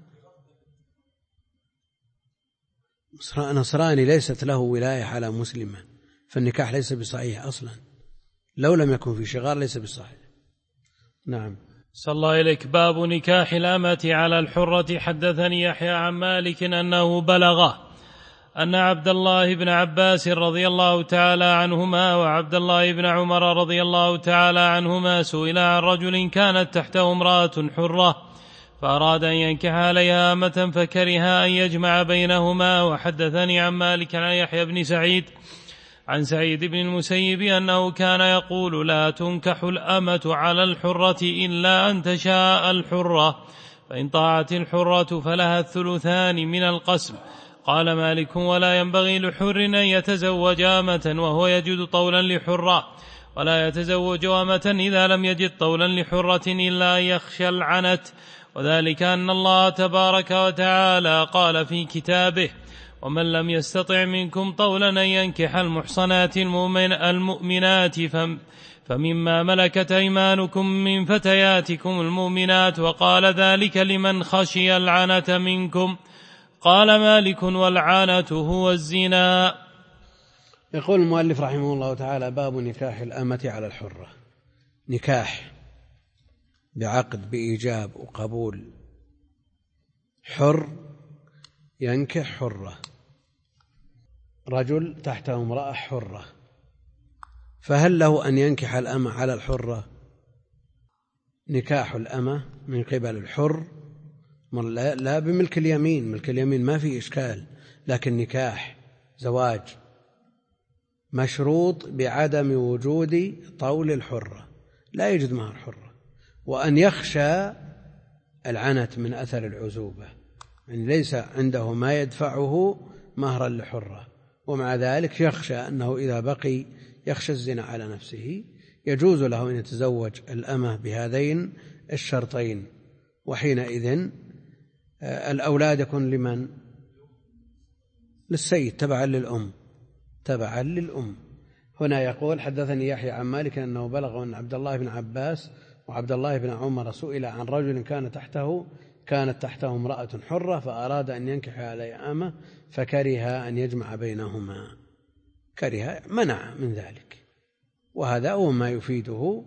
نصراني ليست له ولاية على مسلمة، فالنكاح ليس بصحيح أصلا، لو لم يكن في شغار ليس بصحيح. نعم. صلى الله إليك. باب نكاح الأمة على الحرة. حدثني يحيى عن مالك أنه بلغه أن عبد الله بن عباس رضي الله تعالى عنهما وعبد الله بن عمر رضي الله تعالى عنهما سئلا عن رجل كانت تحته امرأة حرة فأراد أن ينكح عليها أمة فكره أن يجمع بينهما. وحدثني عن مالك عن يحيى بن سعيد عن سعيد بن المسيب أنه كان يقول لا تنكح الأمة على الحرة إلا أن تشاء الحرة، فإن طاعت الحرة فلها الثلثان من القسم. قال مالك ولا ينبغي لحر أن يتزوج أمة وهو يجد طولا لحرة، ولا يتزوج أمة إذا لم يجد طولا لحرة إلا يخشى العنت، وذلك أن الله تبارك وتعالى قال في كتابه ومن لم يستطع منكم طولا أن ينكح المحصنات المؤمنات فمما ملكت أيمانكم من فتياتكم المؤمنات، وقال ذلك لمن خشي العنت منكم. قال مالك والعنة هو الزنا. يقول المؤلف رحمه الله تعالى باب نكاح الأمة على الحرة. نكاح بعقد بإيجاب وقبول، حر ينكح حرة، رجل تحته امرأة حرة، فهل له أن ينكح الأمة على الحرة؟ نكاح الأمة من قبل الحر لا بملك اليمين، ملك اليمين ما في إشكال، لكن نكاح زواج مشروط بعدم وجود طول الحرة، لا يجد مهر الحرة، وأن يخشى العنت من أثر العزوبة، يعني ليس عنده ما يدفعه مهرا لحرة، ومع ذلك يخشى أنه إذا بقي يخشى الزنا على نفسه، يجوز له أن يتزوج الأمة بهذين الشرطين، وحينئذ الأولاد يكون لمن؟ للسيد تبعا للأم، تبعا للأم. هنا يقول حدثني يحيى عن مالك أنه بلغ أن عبد الله بن عباس وعبد الله بن عمر سئل عن رجل كانت تحته امرأة حرة فأراد أن ينكح عليها أمة فكره أن يجمع بينهما، كره منع من ذلك، وهذا هو ما يفيده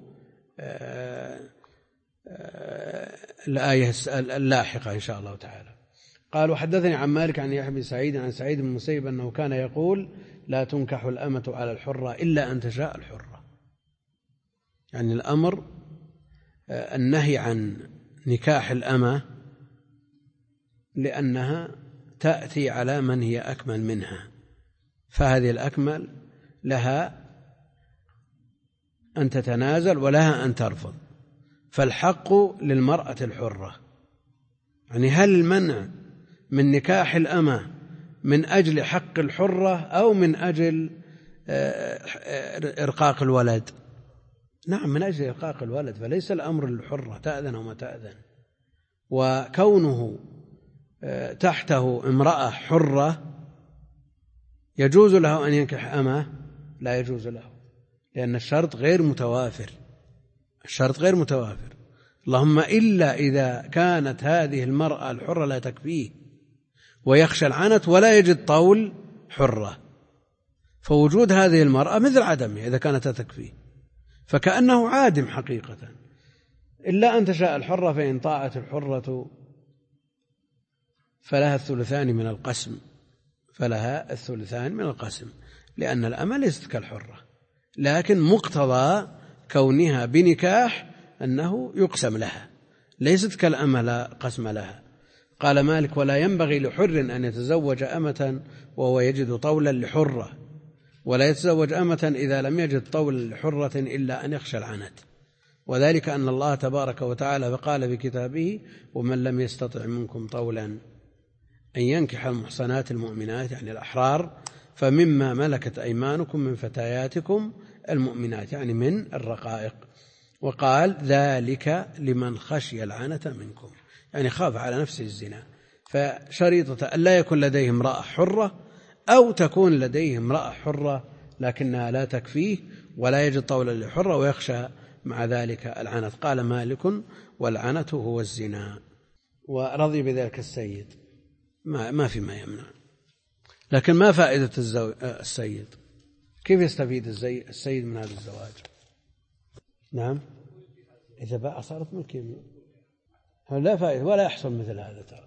الآية اللاحقة إن شاء الله تعالى. قال وحدثني عن مالك عن يحيى بن سعيد عن سعيد بن المسيب أنه كان يقول لا تنكح الأمة على الحرة إلا أن تشاء الحرة، يعني الأمر النهي عن نكاح الأمة لأنها تأتي على من هي أكمل منها، فهذه الأكمل لها أن تتنازل ولها أن ترفض، فالحق للمرأة الحرة. يعني هل المنع من نكاح الأمة من أجل حق الحرة أو من أجل إرقاق الولد؟ نعم من أجل إرقاق الولد، فليس الأمر للحرة تأذن وما تأذن، وكونه تحته امرأة حرة يجوز له أن ينكح أمة لا يجوز له، لأن الشرط غير متوافر، الشرط غير متوافر، اللهم إلا إذا كانت هذه المرأة الحرة لا تكفيه ويخشى العنت ولا يجد طول حرة، فوجود هذه المرأة مثل عدمها إذا كانت تكفيه، فكأنه عادم حقيقة. إلا أن تشاء الحرة فإن طاعت الحرة فلها الثلثان من القسم، فلها الثلثان من القسم، لأن الأمة ليست كالحرة، لكن مقتضى كونها بنكاح أنه يقسم لها، ليست كالأمة لا قسم لها. قال مالك ولا ينبغي لحر أن يتزوج أمة وهو يجد طولا لحرة، ولا يتزوج أمة إذا لم يجد طولا لحرة إلا أن يخشى العنت، وذلك أن الله تبارك وتعالى فقال في كتابه: ومن لم يستطع منكم طولا أن ينكح المحصنات المؤمنات يعني الأحرار فمما ملكت أيمانكم من فتياتكم المؤمنات يعني من الرقائق. وقال: ذلك لمن خشي العنة منكم يعني خاف على نفسه الزنا. فشريطة أن لا يكون لديه امرأة حرة أو تكون لديه امرأة حرة لكنها لا تكفيه ولا يجد طولا لحرة ويخشى مع ذلك العنة. قال مالك: والعنة هو الزنا. ورضي بذلك السيد، ما في ما يمنع. لكن ما فائدة السيد؟ كيف يستفيد السيد من هذا الزواج؟ نعم، إذا باع صارت ملك يمين، لا فائدة ولا يحصل مثل هذا. ترى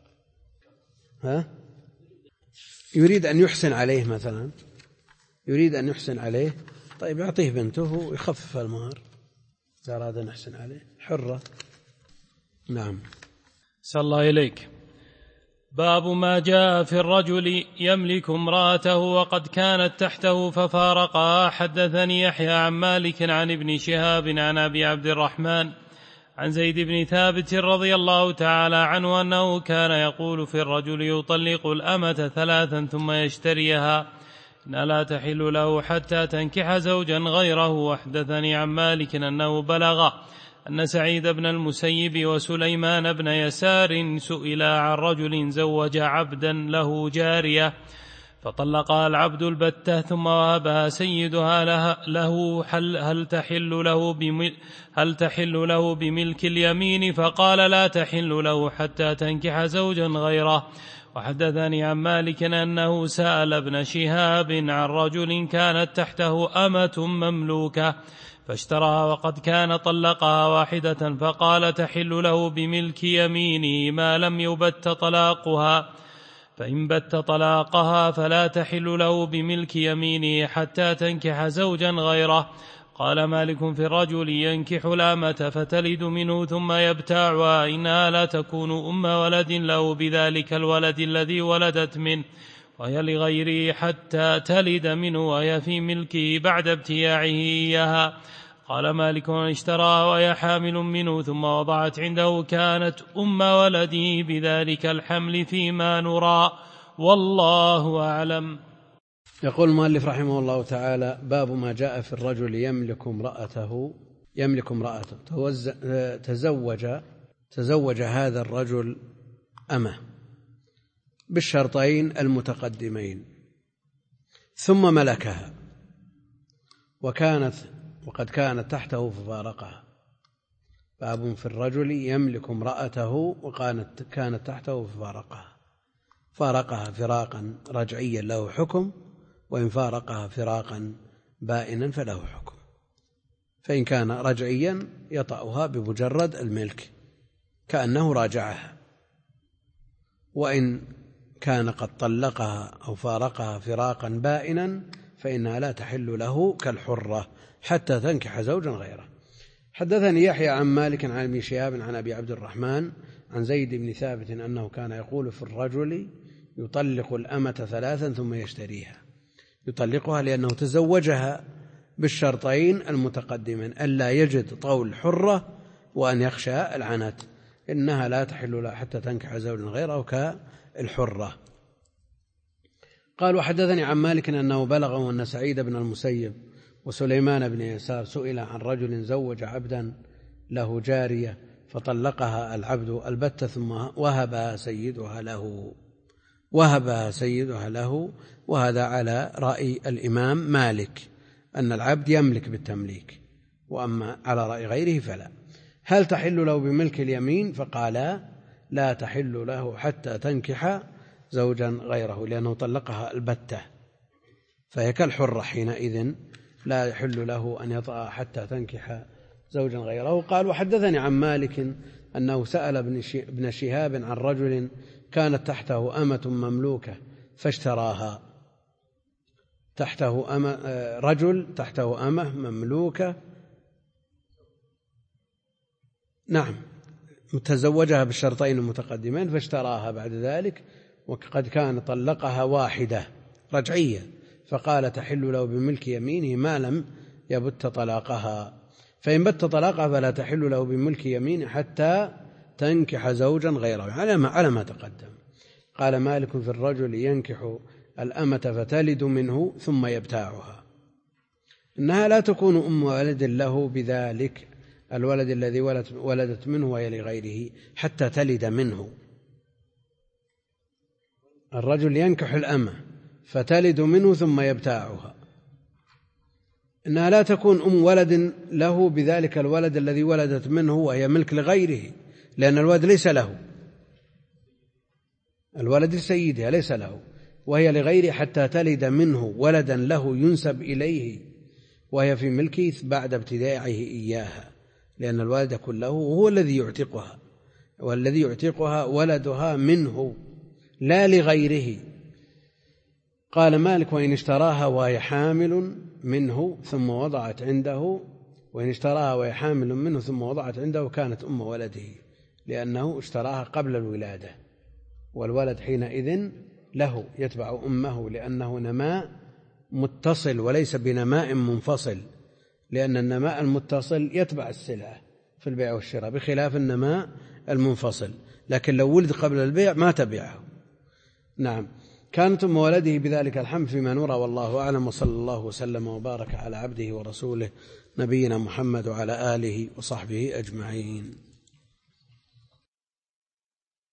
يريد أن يحسن عليه مثلا، يريد أن يحسن عليه، طيب يعطيه بنته ويخفف المهر إذا أراد أن يحسن عليه، حرة. نعم. صلى الله إليك. باب ما جاء في الرجل يملك امرأته وقد كانت تحته ففارقها. حدثني يحيى عن مالك عن ابن شهاب عن أبي عبد الرحمن عن زيد بن ثابت رضي الله تعالى عنه أنه كان يقول في الرجل يطلق الأمة 3 ثم يشتريها إن لا تحل له حتى تنكح زوجا غيره. وحدثني عن مالك أنه بلغ أن سعيد بن المسيب وسليمان بن يسار سئلا عن رجل زوج عبدا له جارية فطلقها العبد البتة ثم وهبها سيدها له هل تحل له بملك اليمين؟ فقال: لا تحل له حتى تنكح زوجا غيره. وحدثني عن مالك أنه سأل ابن شهاب عن رجل كانت تحته أمة مملوكة فاشتراها وقد كان طلقها واحدة فقال: تحل له بملك يمينه ما لم يبت طلاقها، فإن بت طلاقها فلا تحل له بملك يمينه حتى تنكح زوجا غيره. قال مالك في الرجل ينكح الأمة فتلد منه ثم يبتاعها إنها لا تكون أم ولد له بذلك الولد الذي ولدت منه وهي لغيره حتى تلد منه وهي في ملكه بعد ابتياعه إياها. قال مالك: اشتراها وهي حامل منه ثم وضعت عنده كانت أم ولده بذلك الحمل فيما نرى، والله أعلم. يقول المؤلف رحمه الله تعالى: باب ما جاء في الرجل يملك امرأته تزوج هذا الرجل أمه بالشرطين المتقدمين ثم ملكها وقد كانت تحته ففارقها. باب في الرجل يملك امرأته وكانت تحته فارقها فراقا رجعيا له حكم، وإن فارقها فراقا بائنا فله حكم. فإن كان رجعيا يطأها بمجرد الملك كأنه راجعها، وإن كان قد طلقها أو فارقها فراقا بائنا فإنها لا تحل له كالحرة حتى تنكح زوجا غيره. حدثني يحيى عن مالك عن ابن شهاب عن أبي عبد الرحمن عن زيد بن ثابت أنه كان يقول في الرجل يطلق الأمة 3 ثم يشتريها. يطلقها لأنه تزوجها بالشرطين المتقدمين: ألا يجد طول حرة وأن يخشى العنت، إنها لا تحل له حتى تنكح زوجا غيره كالحرة. قال: وحدثني عن مالك أنه بلغه أن سعيد بن المسيب وسليمان بن يسار سئل عن رجل زوج عبدا له جارية فطلقها العبد البتة ثم وهبها سيدها له، وهذا على رأي الإمام مالك أن العبد يملك بالتمليك، وأما على رأي غيره فلا. هل تحل له بملك اليمين؟ فقال: لا تحل له حتى تنكح زوجا غيره، لأنه طلقها البتة فهي كالحرة حينئذ لا يحل له أن يطأ حتى تنكح زوجا غيره. قال: وحدثني عن مالك أنه سأل ابن شهاب عن رجل كانت تحته أمة مملوكة فاشتراها. رجل تحته أمة مملوكة، نعم، تزوجها بالشرطين المتقدمين فاشتراها بعد ذلك وقد كان طلقها واحدة رجعية، فقال: تحل له بملك يمينه ما لم يبت طلاقها. فإن بت طلاقها فلا تحل له بملك يمين حتى تنكح زوجا غيره على ما تقدم. قال مالك في الرجل ينكح الأمة فتلد منه ثم يبتاعها إنها لا تكون أم ولد له بذلك الولد الذي ولدت منه وهي لغيره حتى تلد منه. الرجل ينكح الأمة فتلد منه ثم يبتاعها إنها لا تكون أم ولد له بذلك الولد الذي ولدت منه وهي ملك لغيره، لأن الولد ليس له، الولد لسيدها ليس له، وهي لغيره حتى تلد منه ولدا له ينسب إليه وهي في ملكه بعد ابتداعه إياها، لأن الولد كله هو الذي يعتقها، والذي يعتقها ولدها منه لا لغيره. قال مالك وإن اشتراها وهي حامل منه ثم وضعت عنده، وإن اشتراها وهي حامل منه ثم وضعت عنده كانت أم ولده، لأنه اشتراها قبل الولادة، والولد حينئذ له يتبع أمه، لأنه نماء متصل وليس بنماء منفصل، لأن النماء المتصل يتبع السلعة في البيع والشراء بخلاف النماء المنفصل، لكن لو ولد قبل البيع ما تبعه. نعم. كانت أم ولده بذلك الحمل فيما نرى، والله أعلم، وصلى الله وسلم وبارك على عبده ورسوله نبينا محمد وعلى آله وصحبه أجمعين.